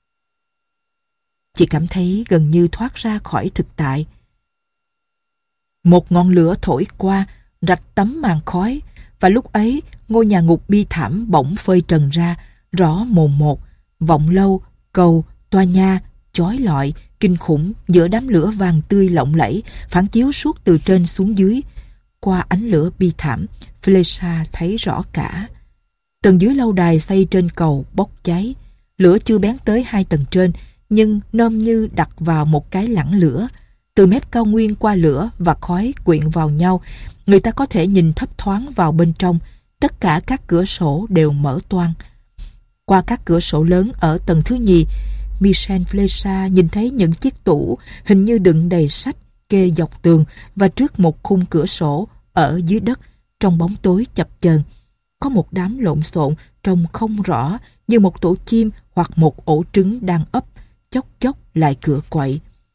Chị cảm thấy gần như thoát ra khỏi thực tại. Một ngọn lửa thổi qua, rạch tấm màn khói, và lúc ấy ngôi nhà ngục bi thảm bỗng phơi trần ra, rõ mồn một, vọng lâu, cầu, tòa nhà, chói lọi, kinh khủng giữa đám lửa vàng tươi lộng lẫy, phản chiếu suốt từ trên xuống dưới. Qua ánh lửa bi thảm, Flecha thấy rõ cả. Tầng dưới lâu đài xây trên cầu bốc cháy. Lửa chưa bén tới hai tầng trên, nhưng nôm như đặt vào một cái lẳng lửa. Từ mép cao nguyên qua lửa và khói quyện vào nhau, người ta có thể nhìn thấp thoáng vào bên trong. Tất cả các cửa sổ đều mở toang. Qua các cửa sổ lớn ở tầng thứ nhì, Michel Flecha nhìn thấy những chiếc tủ hình như đựng đầy sách kê dọc tường, và trước một khung cửa sổ ở dưới đất, trong bóng tối chập chờn, có một đám lộn xộn trông không rõ, như một tổ chim hoặc một ổ trứng đang ấp, chốc chốc lại cựa quậy.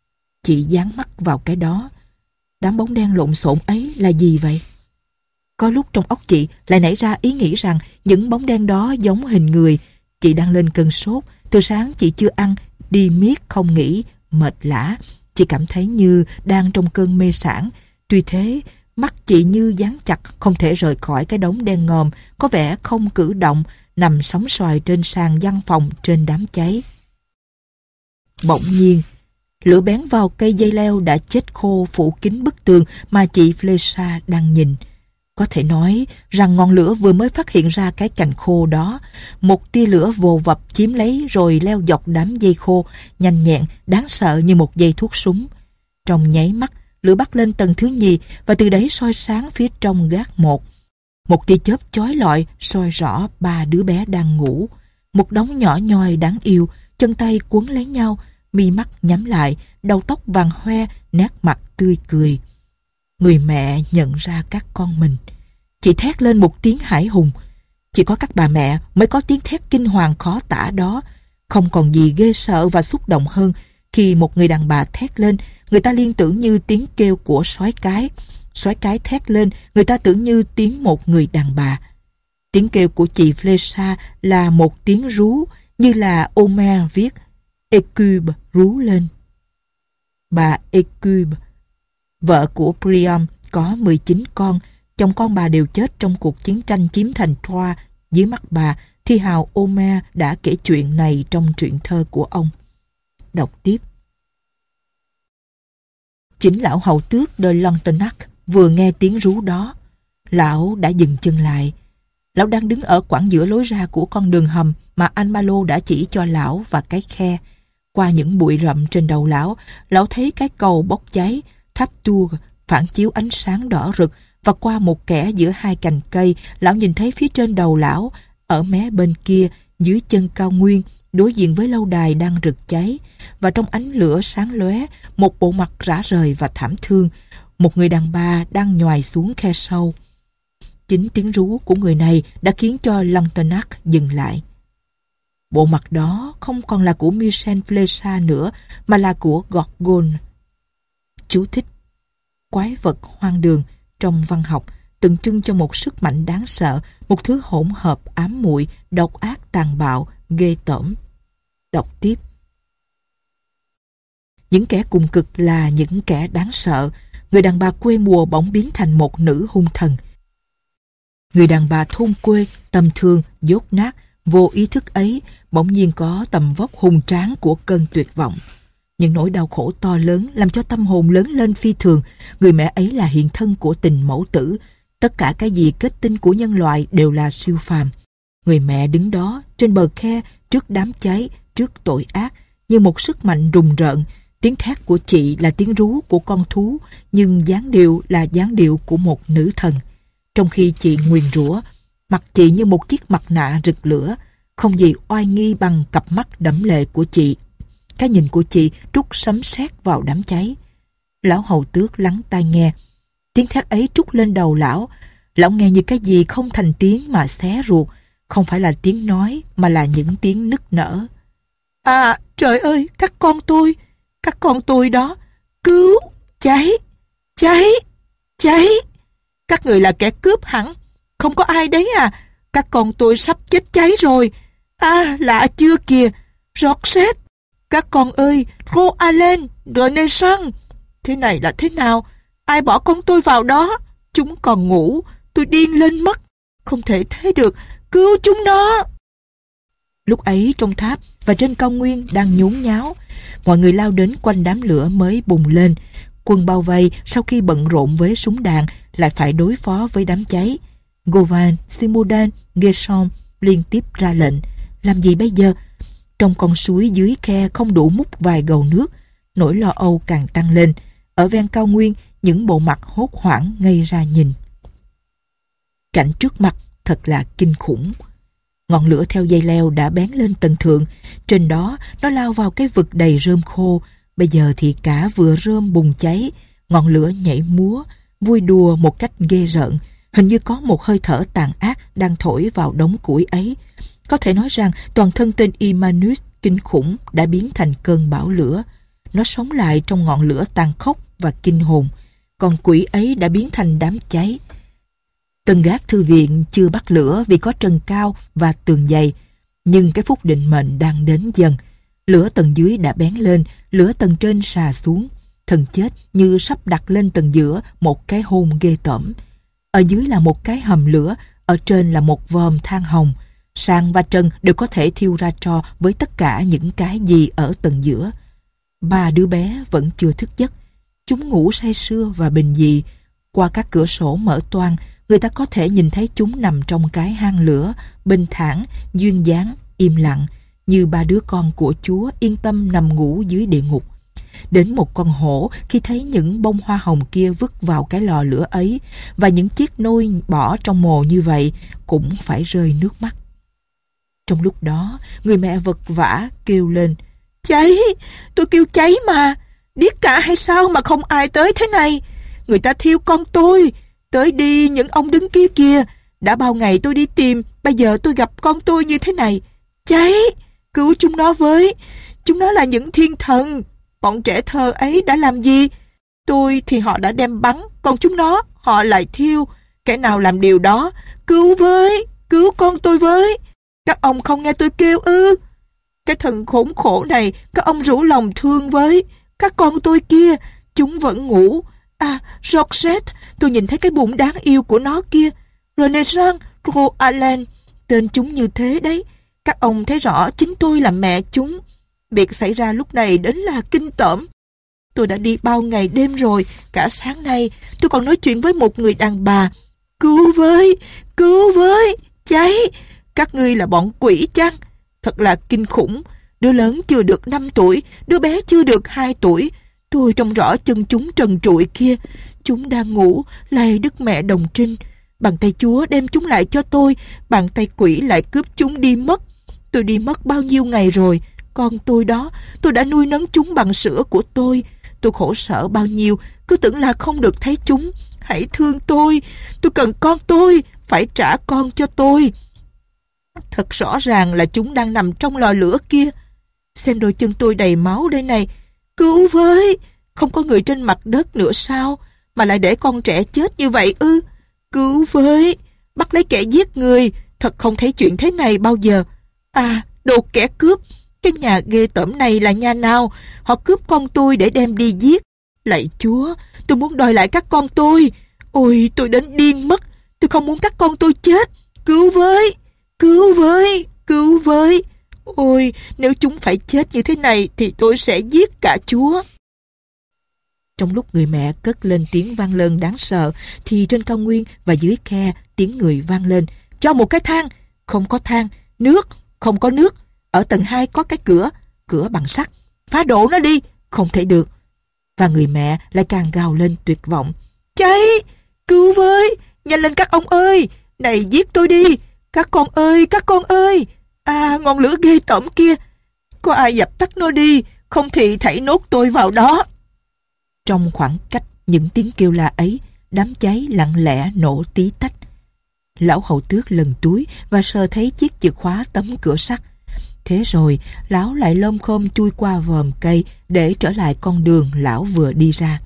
chị dán mắt vào cái đó. Đám bóng đen lộn xộn ấy là gì vậy? Có lúc trong óc chị lại nảy ra ý nghĩ rằng những bóng đen đó giống hình người. Chị đang lên cơn sốt. Từ sáng chị chưa ăn, đi miết không nghỉ, mệt lả. Chị cảm thấy như đang trong cơn mê sản. Tuy thế, mắt chị như dán chặt, không thể rời khỏi cái đống đen ngòm, có vẻ không cử động, nằm sóng xoài trên sàn văn phòng trên đám cháy. Bỗng nhiên, lửa bén vào cây dây leo đã chết khô phủ kín bức tường mà chị Flecha đang nhìn. Có thể nói rằng ngọn lửa vừa mới phát hiện ra cái cành khô đó. Một tia lửa vồ vập chiếm lấy rồi leo dọc đám dây khô, nhanh nhẹn, đáng sợ như một dây thuốc súng. Trong nháy mắt, lửa bắt lên tầng thứ nhì và từ đấy soi sáng phía trong gác một. Một tia chớp chói lọi soi rõ ba đứa bé đang ngủ. Một đống nhỏ nhoi đáng yêu, chân tay cuốn lấy nhau, mi mắt nhắm lại, đầu tóc vàng hoe, nét mặt tươi cười. Người mẹ nhận ra các con mình. Chị thét lên một tiếng hãi hùng. Chỉ có các bà mẹ mới có tiếng thét kinh hoàng khó tả đó. Không còn gì ghê sợ và xúc động hơn. Khi một người đàn bà thét lên, người ta liên tưởng như tiếng kêu của sói cái. Sói cái thét lên, người ta tưởng như tiếng một người đàn bà. Tiếng kêu của chị Flecha là một tiếng rú, như là Homer viết Écube rú lên. Bà Écube, vợ của Priam, có mười chín con. Chồng con bà đều chết trong cuộc chiến tranh chiếm thành Troy. Dưới mắt bà, thi hào Homer đã kể chuyện này trong truyện thơ của ông. Đọc tiếp. Chính lão hầu tước de Lantenac vừa nghe tiếng rú đó. Lão đã dừng chân lại. Lão đang đứng ở quãng giữa lối ra của con đường hầm mà anh Malo đã chỉ cho lão và cái khe. Qua những bụi rậm trên đầu lão, lão thấy cái cầu bốc cháy, tháp Tour phản chiếu ánh sáng đỏ rực, và qua một kẽ giữa hai cành cây, lão nhìn thấy phía trên đầu lão, ở mé bên kia, dưới chân cao nguyên, đối diện với lâu đài đang rực cháy, và trong ánh lửa sáng lóe, một bộ mặt rã rời và thảm thương, một người đàn bà đang nhoài xuống khe sâu. Chính tiếng rú của người này đã khiến cho Lantenac dừng lại. Bộ mặt đó không còn là của Michel Flecha nữa, mà là của Gorgone. Chú thích: quái vật hoang đường trong văn học tượng trưng cho một sức mạnh đáng sợ, một thứ hỗn hợp ám muội, độc ác, tàn bạo, ghê tởm. Đọc tiếp. Những kẻ cùng cực là những kẻ đáng sợ. Người đàn bà quê mùa bỗng biến thành một nữ hung thần. Người đàn bà thôn quê, tầm thường, dốt nát, vô ý thức ấy bỗng nhiên có tầm vóc hùng tráng của cơn tuyệt vọng. Những nỗi đau khổ to lớn làm cho tâm hồn lớn lên phi thường. Người mẹ ấy là hiện thân của tình mẫu tử. Tất cả cái gì kết tinh của nhân loại đều là siêu phàm. Người mẹ đứng đó trên bờ khe, trước đám cháy, trước tội ác, như một sức mạnh rùng rợn. Tiếng thét của chị là tiếng rú của con thú, nhưng dáng điệu là dáng điệu của một nữ thần. Trong khi chị nguyền rủa, mặt chị như một chiếc mặt nạ rực lửa, không gì oai nghi bằng cặp mắt đẫm lệ của chị. Cái nhìn của chị trút sấm sét vào đám cháy. Lão hầu tước lắng tai nghe. Tiếng thét ấy trút lên đầu lão. Lão nghe như cái gì không thành tiếng mà xé ruột. Không phải là tiếng nói, mà là những tiếng nức nở. À, trời ơi, các con tôi, các con tôi đó, cứu, cháy, cháy, cháy. Các người là kẻ cướp hẳn, không có ai đấy à? Các con tôi sắp chết cháy rồi. À, lạ chưa kìa, Georgette. Các con ơi, Roalen, Renaissance. Thế này là thế nào? Ai bỏ con tôi vào đó? Chúng còn ngủ, tôi điên lên mất. Không thể thế được, cứu chúng nó. Lúc ấy trong tháp và trên cao nguyên đang nhốn nháo. Mọi người lao đến quanh đám lửa mới bùng lên. Quân bao vây sau khi bận rộn với súng đạn lại phải đối phó với đám cháy. Govan, Simodan, Gershom liên tiếp ra lệnh. Làm gì bây giờ? Trong con suối dưới khe không đủ múc vài gầu nước. Nỗi lo âu càng tăng lên. Ở ven cao nguyên, những bộ mặt hốt hoảng ngây ra nhìn. Cảnh trước mặt thật là kinh khủng. Ngọn lửa theo dây leo đã bén lên tầng thượng. Trên đó nó lao vào cái vực đầy rơm khô. Bây giờ thì cả vừa rơm bùng cháy. Ngọn lửa nhảy múa, vui đùa một cách ghê rợn. Hình như có một hơi thở tàn ác đang thổi vào đống củi ấy. Có thể nói rằng toàn thân tên Imanus kinh khủng đã biến thành cơn bão lửa. nó sống lại trong ngọn lửa tàn khốc và kinh hồn. Con quỷ ấy đã biến thành đám cháy. Tầng gác thư viện chưa bắt lửa vì có trần cao và tường dày, nhưng cái phút định mệnh đang đến dần. Lửa tầng dưới đã bén lên, lửa tầng trên xà xuống. Thần chết như sắp đặt lên tầng giữa một cái hôn ghê tởm. Ở dưới là một cái hầm lửa, ở trên là một vòm than hồng. Sàn và trần đều có thể thiêu ra tro với tất cả những cái gì ở tầng giữa. Ba đứa bé vẫn chưa thức giấc. Chúng ngủ say sưa và bình dị. Qua các cửa sổ mở toang, người ta có thể nhìn thấy chúng nằm trong cái hang lửa, bình thản, duyên dáng, im lặng, như ba đứa con của Chúa yên tâm nằm ngủ dưới địa ngục. Đến một con hổ khi thấy những bông hoa hồng kia vứt vào cái lò lửa ấy và những chiếc nôi bỏ trong mồ như vậy cũng phải rơi nước mắt. Trong lúc đó, người mẹ vật vã kêu lên: "Cháy! Tôi kêu cháy mà! Điếc cả hay sao mà không ai tới thế này? Người ta thiêu con tôi! Tới đi những ông đứng kia kìa! Đã bao ngày tôi đi tìm, bây giờ tôi gặp con tôi như thế này! Cháy! Cứu chúng nó với! Chúng nó là những thiên thần! Bọn trẻ thơ ấy đã làm gì? Tôi thì họ đã đem bắn, còn chúng nó, họ lại thiêu. Kẻ nào làm điều đó? Cứu với! Cứu con tôi với! Các ông không nghe tôi kêu ư? Cái thần khốn khổ này, các ông rủ lòng thương với! Các con tôi kia, chúng vẫn ngủ. À, Georgette, tôi nhìn thấy cái bụng đáng yêu của nó kia. Renaissance, Gros Allen, tên chúng như thế đấy. Các ông thấy rõ chính tôi là mẹ chúng. Việc xảy ra lúc này đến là kinh tởm. Tôi đã đi bao ngày đêm rồi, cả sáng nay tôi còn nói chuyện với một người đàn bà. Cứu với, cứu với, cháy! Các ngươi là bọn quỷ chăng? Thật là kinh khủng. Đứa lớn chưa được năm tuổi, đứa bé chưa được hai tuổi. Tôi trông rõ chân chúng trần trụi kia. Chúng đang ngủ, lạy Đức Mẹ Đồng Trinh. Bàn tay Chúa đem chúng lại cho tôi, bàn tay quỷ lại cướp chúng đi mất. Tôi đi mất bao nhiêu ngày rồi. Con tôi đó, tôi đã nuôi nấng chúng bằng sữa của tôi. Tôi khổ sở bao nhiêu, cứ tưởng là không được thấy chúng. Hãy thương tôi, tôi cần con tôi, phải trả con cho tôi. Thật rõ ràng là chúng đang nằm trong lò lửa kia. Xem đôi chân tôi đầy máu đây này. Cứu với! Không có người trên mặt đất nữa sao? Mà lại để con trẻ chết như vậy ư? Cứu với! Bắt lấy kẻ giết người. Thật không thấy chuyện thế này bao giờ. À, đồ kẻ cướp! Cái nhà ghê tởm này là nhà nào? Họ cướp con tôi để đem đi giết. Lạy Chúa, tôi muốn đòi lại các con tôi. Ôi, tôi đến điên mất. Tôi không muốn các con tôi chết. Cứu với! Cứu với! Cứu với! Ôi, nếu chúng phải chết như thế này thì tôi sẽ giết cả Chúa. Trong lúc người mẹ cất lên tiếng vang lên đáng sợ thì trên cao nguyên và dưới khe tiếng người vang lên: Cho một cái thang! Không có thang. Nước! Không có nước. Ở tầng hai có cái cửa, cửa bằng sắt. Phá đổ nó đi! Không thể được. Và người mẹ lại càng gào lên tuyệt vọng: Cháy! Cứu với! Nhanh lên các ông ơi! Này giết tôi đi! Các con ơi! Các con ơi! À, ngọn lửa ghê tởm kia! Có ai dập tắt nó đi, không thì thảy nốt tôi vào đó. Trong khoảng cách những tiếng kêu la ấy, đám cháy lặng lẽ nổ tí tách. Lão hầu tước lần túi và sờ thấy chiếc chìa khóa tấm cửa sắt. Thế rồi, lão lại lom khom chui qua vòm cây để trở lại con đường lão vừa đi ra.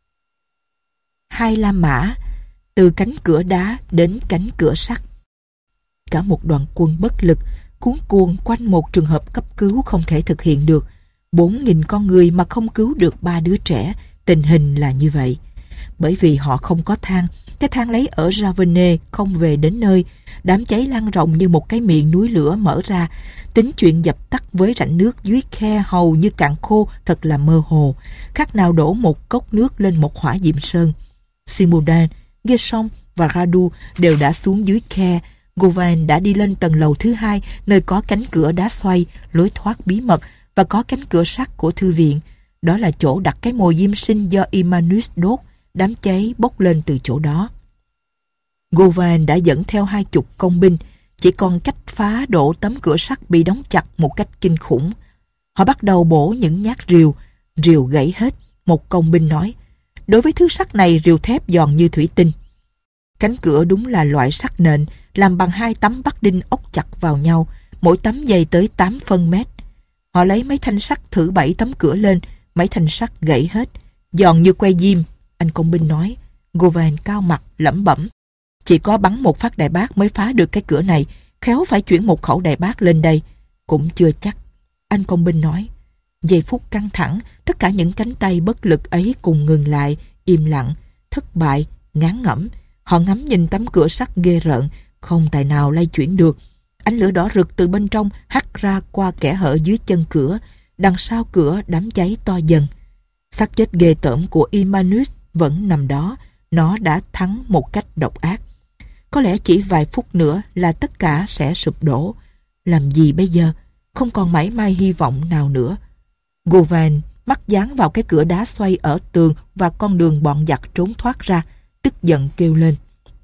Hai La Mã, từ cánh cửa đá đến cánh cửa sắt. Cả một đoàn quân bất lực, cuốn cuồng quanh một trường hợp cấp cứu không thể thực hiện được. Bốn nghìn con người mà không cứu được ba đứa trẻ, tình hình là như vậy. Bởi vì họ không có thang, cái thang lấy ở Ravenne không về đến nơi. Đám cháy lan rộng như một cái miệng núi lửa mở ra. Tính chuyện dập tắt với rãnh nước dưới khe hầu như cạn khô thật là mơ hồ, khác nào đổ một cốc nước lên một hỏa diệm sơn. Simoudan, Gerson và Radu đều đã xuống dưới khe. Gawain đã đi lên tầng lầu thứ hai, nơi có cánh cửa đá xoay, lối thoát bí mật, và có cánh cửa sắt của thư viện. Đó là chỗ đặt cái mồi diêm sinh do Immanus đốt. Đám cháy bốc lên từ chỗ đó. Gawain đã dẫn theo hai chục công binh, chỉ còn cách phá đổ tấm cửa sắt bị đóng chặt một cách kinh khủng. Họ bắt đầu bổ những nhát rìu, rìu gãy hết. Một công binh nói: Đối với thứ sắt này, rìu thép giòn như thủy tinh. Cánh cửa đúng là loại sắt nền, làm bằng hai tấm bắc đinh ốc chặt vào nhau, mỗi tấm dày tới tám phân mét. Họ lấy mấy thanh sắt thử bẩy tấm cửa lên, Mấy thanh sắt gãy hết, giòn như que diêm, anh công binh nói. Govan cao mặt lẩm bẩm. Chỉ có bắn một phát đại bác mới phá được cái cửa này, khéo phải chuyển một khẩu đại bác lên đây. Cũng chưa chắc, anh công binh nói. Giây phút căng thẳng, tất cả những cánh tay bất lực ấy cùng ngừng lại, im lặng, thất bại, ngán ngẩm. Họ ngắm nhìn tấm cửa sắt ghê rợn, không tài nào lay chuyển được. Ánh lửa đỏ rực từ bên trong hắt ra qua kẽ hở dưới chân cửa. Đằng sau cửa đám cháy to dần. Xác chết ghê tởm của Emmanuel vẫn nằm đó. Nó đã thắng một cách độc ác. Có lẽ chỉ vài phút nữa là tất cả sẽ sụp đổ. Làm gì bây giờ? Không còn mảy may hy vọng nào nữa. Govan mắt dán vào cái cửa đá xoay ở tường và con đường bọn giặc trốn thoát ra, tức giận kêu lên.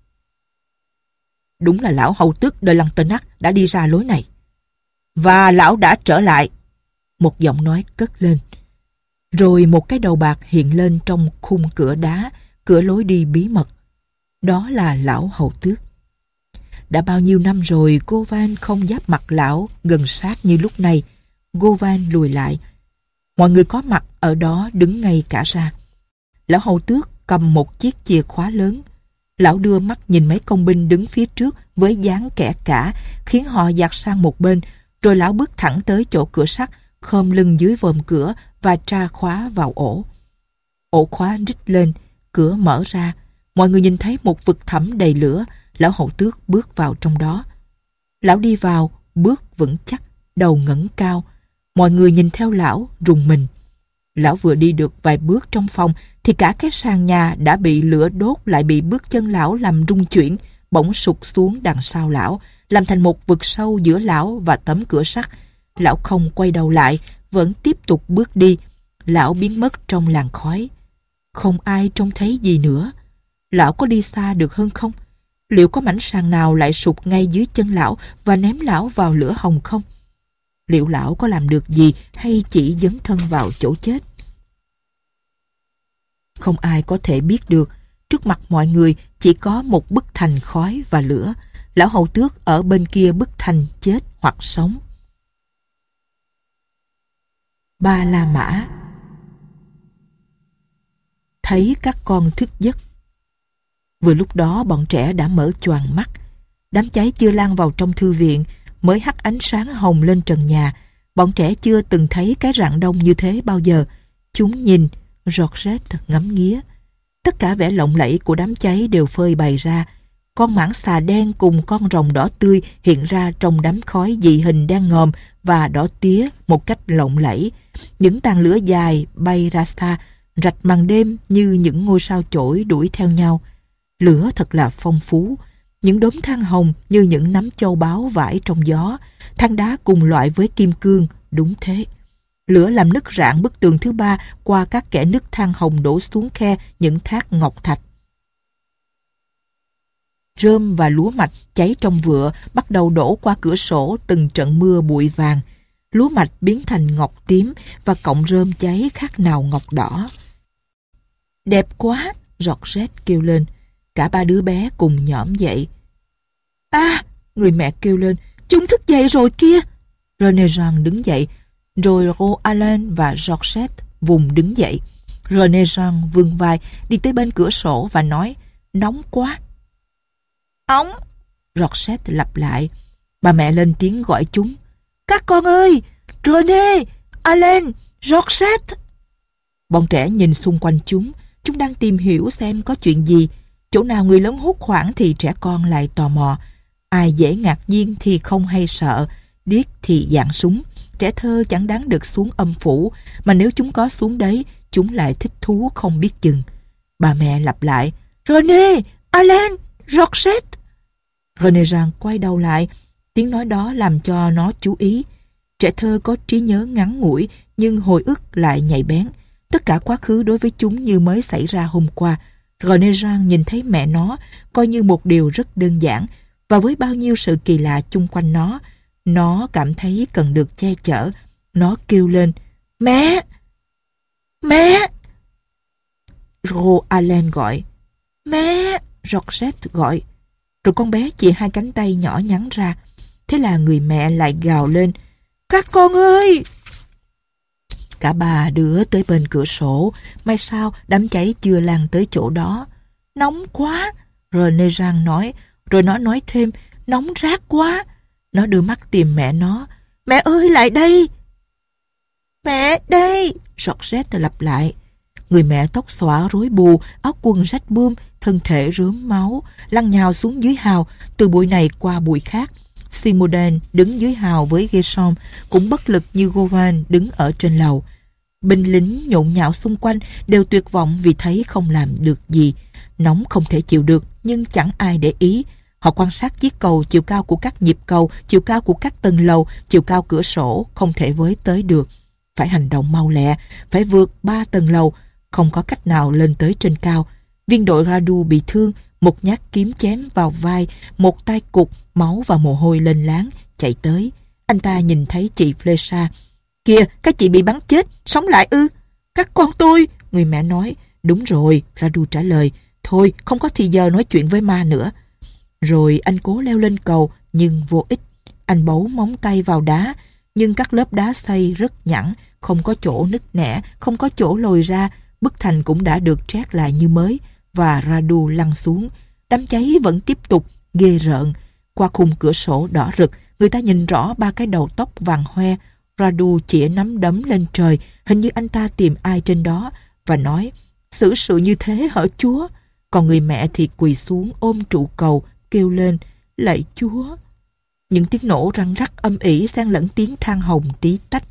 Đúng là lão hầu tước de Lantenac đã đi ra lối này. Và lão đã trở lại. Một giọng nói cất lên. Rồi một cái đầu bạc hiện lên trong khung cửa đá, cửa lối đi bí mật. Đó là lão hầu tước. Đã bao nhiêu năm rồi Govan không giáp mặt lão gần sát như lúc này. Govan lùi lại. Mọi người có mặt ở đó đứng ngay cả ra. Lão hầu tước cầm một chiếc chìa khóa lớn. Lão đưa mắt nhìn mấy công binh đứng phía trước với dáng kẻ cả, khiến họ dạt sang một bên, rồi lão bước thẳng tới chỗ cửa sắt, khom lưng dưới vòm cửa và tra khóa vào ổ. Ổ khóa rít lên, cửa mở ra. Mọi người nhìn thấy một vực thẳm đầy lửa. Lão hầu tước bước vào trong đó. Lão đi vào, bước vững chắc, đầu ngẩng cao. Mọi người nhìn theo lão, rùng mình. Lão vừa đi được vài bước trong phòng thì cả cái sàn nhà đã bị lửa đốt, lại bị bước chân lão làm rung chuyển, bỗng sụt xuống đằng sau lão, làm thành một vực sâu giữa lão và tấm cửa sắt. Lão không quay đầu lại, vẫn tiếp tục bước đi. Lão biến mất trong làn khói. Không ai trông thấy gì nữa. Lão có đi xa được hơn không? Liệu có mảnh sàn nào lại sụt ngay dưới chân lão và ném lão vào lửa hồng không? Liệu lão có làm được gì hay chỉ dấn thân vào chỗ chết? Không ai có thể biết được. Trước mặt mọi người chỉ có một bức thành khói và lửa. Lão hầu tước ở bên kia bức thành chết hoặc sống. Ba La Mã thấy các con thức giấc. Vừa lúc đó bọn trẻ đã mở choàng mắt. Đám cháy chưa lan vào trong thư viện, mới hắt ánh sáng hồng lên trần nhà. Bọn trẻ chưa từng thấy cái rạng đông như thế bao giờ. Chúng nhìn, Georgette ngắm nghía. Tất cả vẻ lộng lẫy của đám cháy đều phơi bày ra. Con mãng xà đen cùng con rồng đỏ tươi hiện ra trong đám khói dị hình đen ngòm và đỏ tía một cách lộng lẫy. Những tàn lửa dài bay ra xa, rạch màn đêm như những ngôi sao chổi đuổi theo nhau. Lửa thật là phong phú. Những đốm than hồng như những nắm châu báu vãi trong gió. Than đá cùng loại với kim cương, đúng thế. Lửa làm nứt rạn bức tường thứ ba qua các kẽ nứt than hồng đổ xuống khe những thác ngọc thạch. Rơm và lúa mạch cháy trong vựa bắt đầu đổ qua cửa sổ từng trận mưa bụi vàng. Lúa mạch biến thành ngọc tím và cọng rơm cháy khác nào ngọc đỏ. Đẹp quá, Georgette kêu lên. Cả ba đứa bé cùng nhõm dậy. À, người mẹ kêu lên, chúng thức dậy rồi kia. René Jean đứng dậy, rồi Rô Alain và Georgette vùng đứng dậy. René Jean vươn vai đi tới bên cửa sổ và nói, nóng quá. Ống, Georgette lặp lại. Bà mẹ lên tiếng gọi chúng. Các con ơi, René, Alain, Georgette. Bọn trẻ nhìn xung quanh chúng. Chúng đang tìm hiểu xem có chuyện gì. Chỗ nào người lớn hốt hoảng thì trẻ con lại tò mò. Ai dễ ngạc nhiên thì không hay sợ. Điếc thì dạng súng. Trẻ thơ chẳng đáng được xuống âm phủ, mà nếu chúng có xuống đấy, chúng lại thích thú không biết chừng. Bà mẹ lặp lại, René, Alain, Georgette. René Jean quay đầu lại. Tiếng nói đó làm cho nó chú ý. Trẻ thơ có trí nhớ ngắn ngủi, nhưng hồi ức lại nhạy bén. Tất cả quá khứ đối với chúng như mới xảy ra hôm qua. René Jean nhìn thấy mẹ nó coi như một điều rất đơn giản, và với bao nhiêu sự kỳ lạ chung quanh nó, nó cảm thấy cần được che chở. Nó kêu lên, mẹ! Mẹ! Rô Alain gọi, mẹ! Georgette gọi. Rồi con bé chìa hai cánh tay nhỏ nhắn ra. Thế là người mẹ lại gào lên, các con ơi! Cả ba đứa tới bên cửa sổ, may sao đám cháy chưa lan tới chỗ đó. Nóng quá, René Jean nói, rồi nó nói thêm, nóng rát quá. Nó đưa mắt tìm mẹ nó. Mẹ ơi, lại đây! Mẹ đây! Georgette lặp lại. Người mẹ tóc xõa rối bù, áo quần rách bươm, thân thể rớm máu, lăn nhào xuống dưới hào, từ bụi này qua bụi khác. Simondin đứng dưới hào với Gershom, cũng bất lực như Govan đứng ở trên lầu. Binh lính nhộn nhạo xung quanh đều tuyệt vọng vì thấy không làm được gì. Nóng không thể chịu được, nhưng chẳng ai để ý. Họ quan sát chiếc cầu, chiều cao của các nhịp cầu, chiều cao của các tầng lầu, chiều cao cửa sổ, không thể với tới được. Phải hành động mau lẹ, phải vượt ba tầng lầu, không có cách nào lên tới trên cao. Viên đội Radu bị thương, một nhát kiếm chém vào vai, một tay cụt, máu và mồ hôi lên láng, chạy tới. Anh ta nhìn thấy chị Flesha. Kìa, các chị bị bắn chết, sống lại ư? Các con tôi, người mẹ nói. Đúng rồi, Radu trả lời. Thôi, không có thì giờ nói chuyện với ma nữa. Rồi anh cố leo lên cầu, nhưng vô ích. Anh bấu móng tay vào đá, nhưng các lớp đá xây rất nhẵn, không có chỗ nứt nẻ, không có chỗ lồi ra. Bức thành cũng đã được trét lại như mới, và Radu lăn xuống. Đám cháy vẫn tiếp tục, ghê rợn. Qua khung cửa sổ đỏ rực, người ta nhìn rõ ba cái đầu tóc vàng hoe. Radu chĩa nắm đấm lên trời, hình như anh ta tìm ai trên đó, và nói, xử sự như thế hả Chúa? Còn người mẹ thì quỳ xuống ôm trụ cầu, kêu lên, lạy Chúa. Những tiếng nổ răng rắc âm ỉ xen lẫn tiếng than hồng tí tách.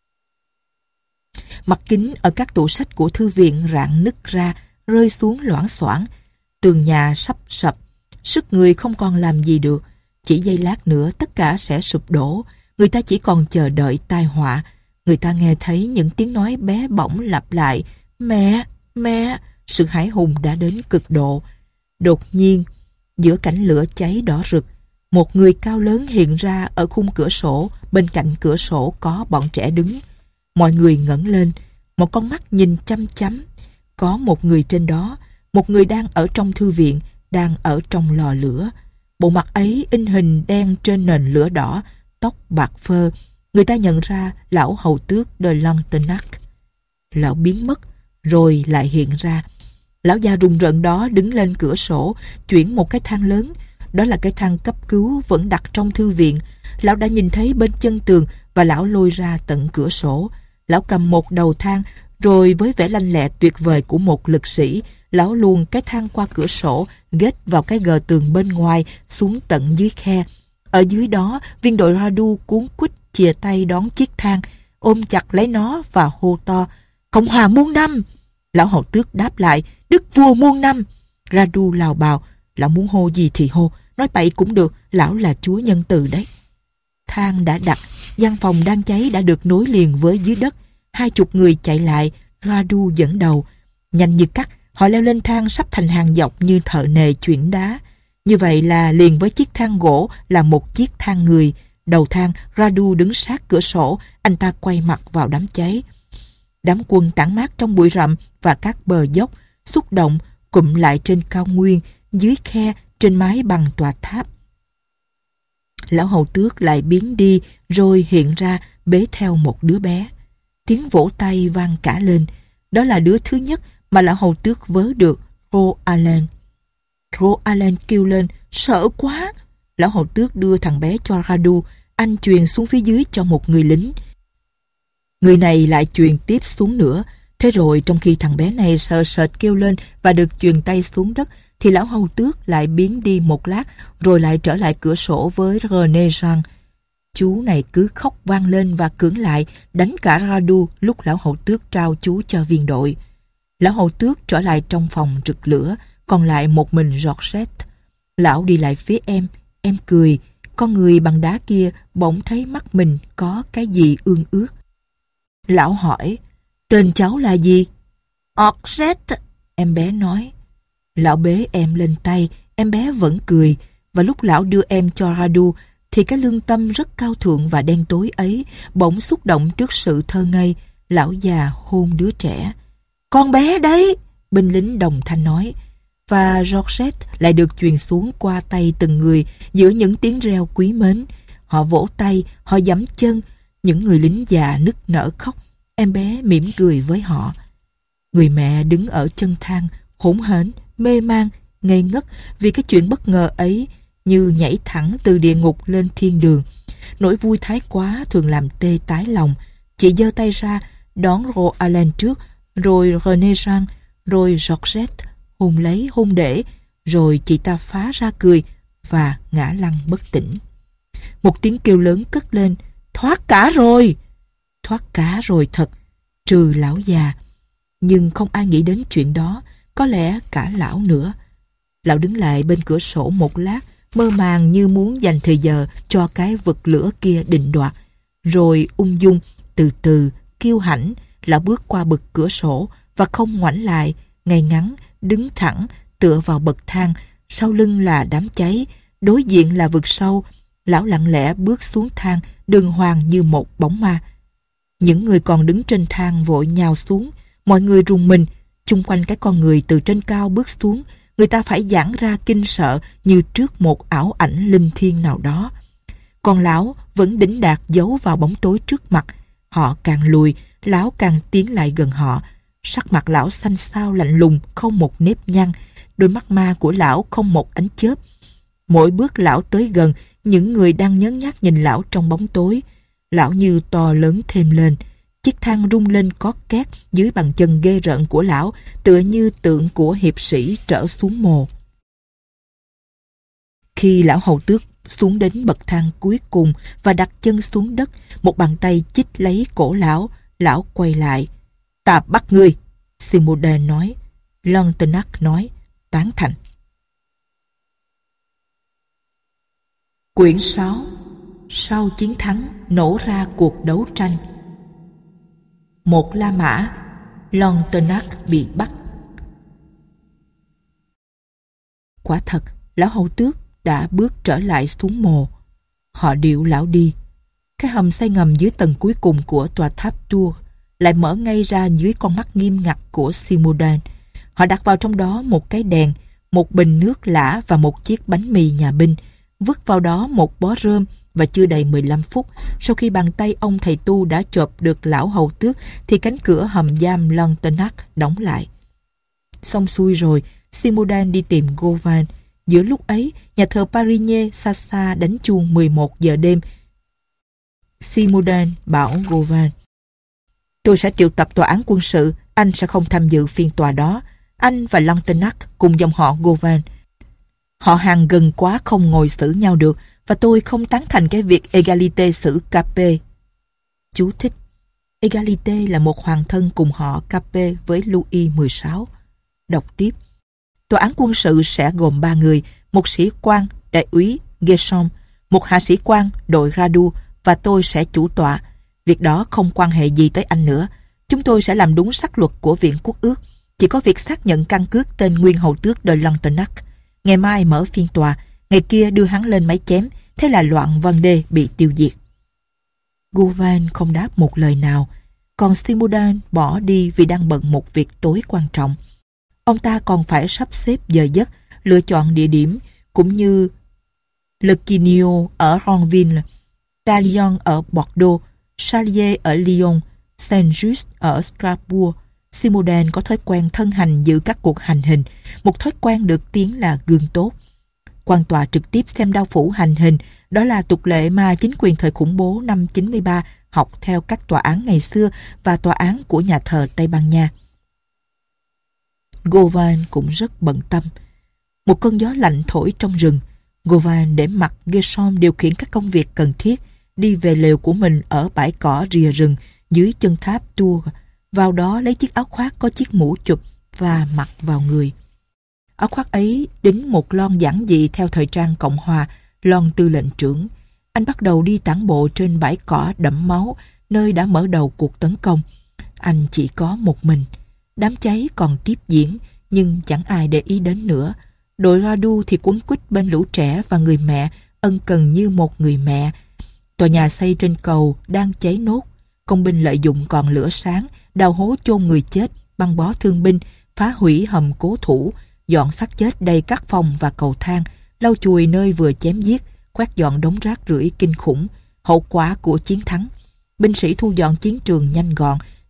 Mặt kính ở các tủ sách của thư viện rạn nứt ra, rơi xuống loảng xoảng. Tường nhà sắp sập, sức người không còn làm gì được. Chỉ giây lát nữa tất cả sẽ sụp đổ. Người ta chỉ còn chờ đợi tai họa. Người ta nghe thấy những tiếng nói bé bỏng lặp lại, mẹ, mẹ. Sự hãi hùng đã đến cực độ. Đột nhiên, giữa cảnh lửa cháy đỏ rực, một người cao lớn hiện ra ở khung cửa sổ. Bên cạnh cửa sổ có bọn trẻ đứng. Mọi người ngẩng lên, một con mắt nhìn chăm chăm. Có một người trên đó, một người đang ở trong thư viện, đang ở trong lò lửa. Bộ mặt ấy in hình đen trên nền lửa đỏ, tóc bạc phơ. Người ta nhận ra lão hầu tước de Lantenac. Lão biến mất, rồi lại hiện ra. Lão già rùng rợn đó đứng lên cửa sổ, chuyển một cái thang lớn. Đó là cái thang cấp cứu vẫn đặt trong thư viện. Lão đã nhìn thấy bên chân tường và lão lôi ra tận cửa sổ. Lão cầm một đầu thang, rồi với vẻ lanh lẹ tuyệt vời của một lực sĩ, lão luồn cái thang qua cửa sổ, ghét vào cái gờ tường bên ngoài, xuống tận dưới khe. Ở dưới đó, viên đội Radu cuống quýt chìa tay đón chiếc thang, ôm chặt lấy nó và hô to, Cộng hòa muôn năm! Lão hầu tước đáp lại, Đức vua muôn năm! Radu lào bào, lão muốn hô gì thì hô, nói bậy cũng được, lão là chúa nhân từ đấy. Thang đã đặt, gian phòng đang cháy đã được nối liền với dưới đất. Hai chục người chạy lại, Radu dẫn đầu. Nhanh như cắt, họ leo lên thang sắp thành hàng dọc như thợ nề chuyển đá. Như vậy là liền với chiếc thang gỗ là một chiếc thang người. Đầu thang, Radu đứng sát cửa sổ, anh ta quay mặt vào đám cháy. Đám quân tản mát trong bụi rậm và các bờ dốc, xúc động, cụm lại trên cao nguyên, dưới khe, trên mái bằng tòa tháp. Lão hầu tước lại biến đi, rồi hiện ra bế theo một đứa bé. Tiếng vỗ tay vang cả lên. Đó là đứa thứ nhất mà lão hầu tước vớ được, Ro Allen. Ro Allen kêu lên, sợ quá. Lão hầu tước đưa thằng bé cho Radu, anh truyền xuống phía dưới cho một người lính. Người này lại truyền tiếp xuống nữa. Thế rồi trong khi thằng bé này sợ sệt kêu lên và được truyền tay xuống đất, thì lão hầu tước lại biến đi một lát, rồi lại trở lại cửa sổ với René Jean. Chú này cứ khóc vang lên và cưỡng lại, đánh cả Radu lúc lão hầu tước trao chú cho viên đội. Lão hầu tước trở lại trong phòng rực lửa, còn lại một mình Georgette. Lão đi lại phía em, em cười. Con người bằng đá kia bỗng thấy mắt mình có cái gì ương ướt. Lão hỏi, tên cháu là gì? Georgette, em bé nói. Lão bế em lên tay, em bé vẫn cười, và lúc lão đưa em cho Radu, thì cái lương tâm rất cao thượng và đen tối ấy bỗng xúc động trước sự thơ ngây. Lão già hôn đứa trẻ. Con bé đấy, binh lính đồng thanh nói. Và Georgette lại được truyền xuống qua tay từng người giữa những tiếng reo quý mến. Họ vỗ tay, họ giẫm chân. Những người lính già nức nở khóc. Em bé mỉm cười với họ. Người mẹ đứng ở chân thang, hỗn hển, mê man, ngây ngất vì cái chuyện bất ngờ ấy, như nhảy thẳng từ địa ngục lên thiên đường. Nỗi vui thái quá thường làm tê tái lòng. Chị giơ tay ra đón Rose Allen trước, rồi René Jean, rồi Georgette, hôn lấy hôn để, rồi chị ta phá ra cười và ngã lăn bất tỉnh. Một tiếng kêu lớn cất lên: thoát cả rồi! Thoát cả rồi thật, trừ lão già. Nhưng không ai nghĩ đến chuyện đó, có lẽ cả lão nữa. Lão đứng lại bên cửa sổ một lát, mơ màng như muốn dành thời giờ cho cái vực lửa kia định đoạt. Rồi ung dung, từ từ, kiêu hãnh, lão bước qua bậc cửa sổ và không ngoảnh lại, ngay ngắn, đứng thẳng, tựa vào bậc thang. Sau lưng là đám cháy, đối diện là vực sâu. Lão lặng lẽ bước xuống thang, đường hoàng như một bóng ma. Những người còn đứng trên thang vội nhào xuống. Mọi người rùng mình. Chung quanh cái con người từ trên cao bước xuống, người ta phải giãn ra kinh sợ như trước một ảo ảnh linh thiêng nào đó. Còn lão vẫn đĩnh đạc giấu vào bóng tối trước mặt. Họ càng lùi, lão càng tiến lại gần họ. Sắc mặt lão xanh xao lạnh lùng, không một nếp nhăn. Đôi mắt ma của lão không một ánh chớp. Mỗi bước lão tới gần, những người đang nhớ nhác nhìn lão trong bóng tối. Lão như to lớn thêm lên. Chiếc thang rung lên có két dưới bàn chân ghê rợn của lão, tựa như tượng của hiệp sĩ trở xuống mồ. Khi lão hầu tước xuống đến bậc thang cuối cùng và đặt chân xuống đất, một bàn tay chích lấy cổ lão. Lão quay lại. Ta bắt ngươi, Simondin nói. Lantenac nói, tán thành. Quyển sáu. Sau chiến thắng nổ ra cuộc đấu tranh. Một La Mã, Lantenac bị bắt. Quả thật, lão hầu tước đã bước trở lại xuống mồ. Họ điệu lão đi. Cái hầm xây ngầm dưới tầng cuối cùng của tòa tháp Tours lại mở ngay ra dưới con mắt nghiêm ngặt của Simondin. Họ đặt vào trong đó một cái đèn, một bình nước lã và một chiếc bánh mì nhà binh, vứt vào đó một bó rơm, và chưa đầy mười lăm phút sau khi bàn tay ông thầy tu đã chộp được lão hầu tước thì cánh cửa hầm giam Lantenac đóng lại. Xong xuôi rồi, Simondin đi tìm Gauvin. Giữa lúc ấy, nhà thờ Parigny xa xa đánh chuông mười một giờ đêm. Simondin bảo Gauvin: tôi sẽ triệu tập tòa án quân sự, anh sẽ không tham dự phiên tòa đó. Anh và Lantenac cùng dòng họ Gauvin. Họ hàng gần quá không ngồi xử nhau được, và tôi không tán thành cái việc Égalité xử Capet. Chú thích: Égalité là một hoàng thân cùng họ Capet với Louis mười sáu. Đọc tiếp: tòa án quân sự sẽ gồm ba người, một sĩ quan, đại úy Gerson, một hạ sĩ quan, đội Radu, và tôi sẽ chủ tọa. Việc đó không quan hệ gì tới anh nữa. Chúng tôi sẽ làm đúng sắc luật của Viện Quốc ước. Chỉ có việc xác nhận căn cước tên nguyên hầu tước de Lantenac. Ngày mai mở phiên tòa, ngày kia đưa hắn lên máy chém. Thế là loạn Vendée bị tiêu diệt. Gauvin không đáp một lời nào, còn Simondin bỏ đi vì đang bận một việc tối quan trọng. Ông ta còn phải sắp xếp giờ giấc, lựa chọn địa điểm, cũng như Le Quinio ở Ranville, Talion ở Bordeaux, Chalier ở Lyon, Saint-Just ở Strasbourg. Simondin có thói quen thân hành dự các cuộc hành hình, một thói quen được tiếng là gương tốt. Quan tòa trực tiếp xem đao phủ hành hình, đó là tục lệ mà chính quyền thời khủng bố năm chín mươi ba học theo các tòa án ngày xưa và tòa án của nhà thờ Tây Ban Nha. Gauvin cũng rất bận tâm. Một cơn gió lạnh thổi trong rừng. Gauvin để mặc Gerson điều khiển các công việc cần thiết, đi về lều của mình ở bãi cỏ rìa rừng dưới chân tháp Tours, vào đó lấy chiếc áo khoác có chiếc mũ chụp và mặc vào người. Áo khoác ấy đính một lon giản dị theo thời trang Cộng hòa, lon tư lệnh trưởng. Anh bắt đầu đi tản bộ trên bãi cỏ đẫm máu, nơi đã mở đầu cuộc tấn công. Anh chỉ có một mình. Đám cháy còn tiếp diễn, nhưng chẳng ai để ý đến nữa. Đội Radu thì quấn quýt bên lũ trẻ và người mẹ, ân cần như một người mẹ. Tòa nhà xây trên cầu đang cháy nốt. Công binh lợi dụng còn lửa sáng, đào hố chôn người chết, băng bó thương binh, phá hủy hầm cố thủ, dọn xác chết đầy các phòng và cầu thang, lau chùi nơi vừa chém giết, quét dọn đống rác rưởi kinh khủng, hậu quả của chiến thắng. Binh sĩ thu dọn chiến trường nhanh gọn,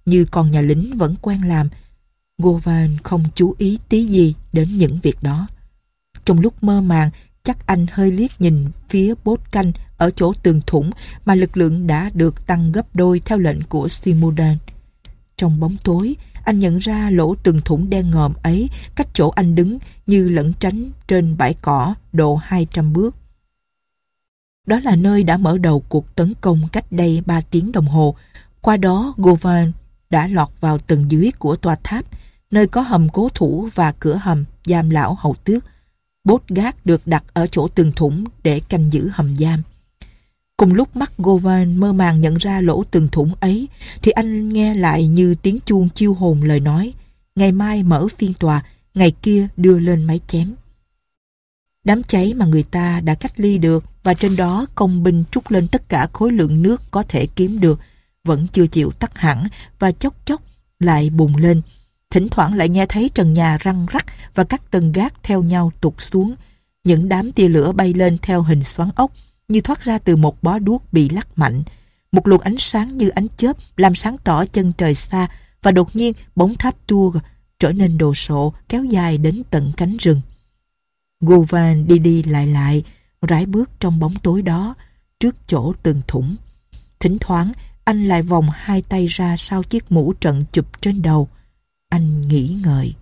như con nhà lính vẫn quen làm. Govan không chú ý tí gì đến những việc đó. Trong lúc mơ màng, chắc anh hơi liếc nhìn phía bốt canh ở chỗ tường thủng mà lực lượng đã được tăng gấp đôi theo lệnh của Simodan. Trong bóng tối, anh nhận ra lỗ tường thủng đen ngòm ấy cách chỗ anh đứng như lẩn tránh trên bãi cỏ độ hai trăm bước. Đó là nơi đã mở đầu cuộc tấn công cách đây ba tiếng đồng hồ. Qua đó, Govan đã lọt vào tầng dưới của tòa tháp, nơi có hầm cố thủ và cửa hầm giam lão hầu tước. Bốt gác được đặt ở chỗ tường thủng để canh giữ hầm giam. Cùng lúc mắt Govan mơ màng nhận ra lỗ tường thủng ấy, thì anh nghe lại như tiếng chuông chiêu hồn lời nói: ngày mai mở phiên tòa, ngày kia đưa lên máy chém. Đám cháy mà người ta đã cách ly được và trên đó công binh trút lên tất cả khối lượng nước có thể kiếm được vẫn chưa chịu tắt hẳn và chốc chốc lại bùng lên. Thỉnh thoảng lại nghe thấy trần nhà răng rắc và các tầng gác theo nhau tụt xuống. Những đám tia lửa bay lên theo hình xoắn ốc như thoát ra từ một bó đuốc bị lắc mạnh. Một luồng ánh sáng như ánh chớp làm sáng tỏ chân trời xa và đột nhiên bóng tháp Tours trở nên đồ sộ kéo dài đến tận cánh rừng. Govan đi đi lại lại, rải bước trong bóng tối đó, trước chỗ tường thủng. Thỉnh thoảng anh lại vòng hai tay ra sau chiếc mũ trận chụp trên đầu. Anh nghĩ ngợi.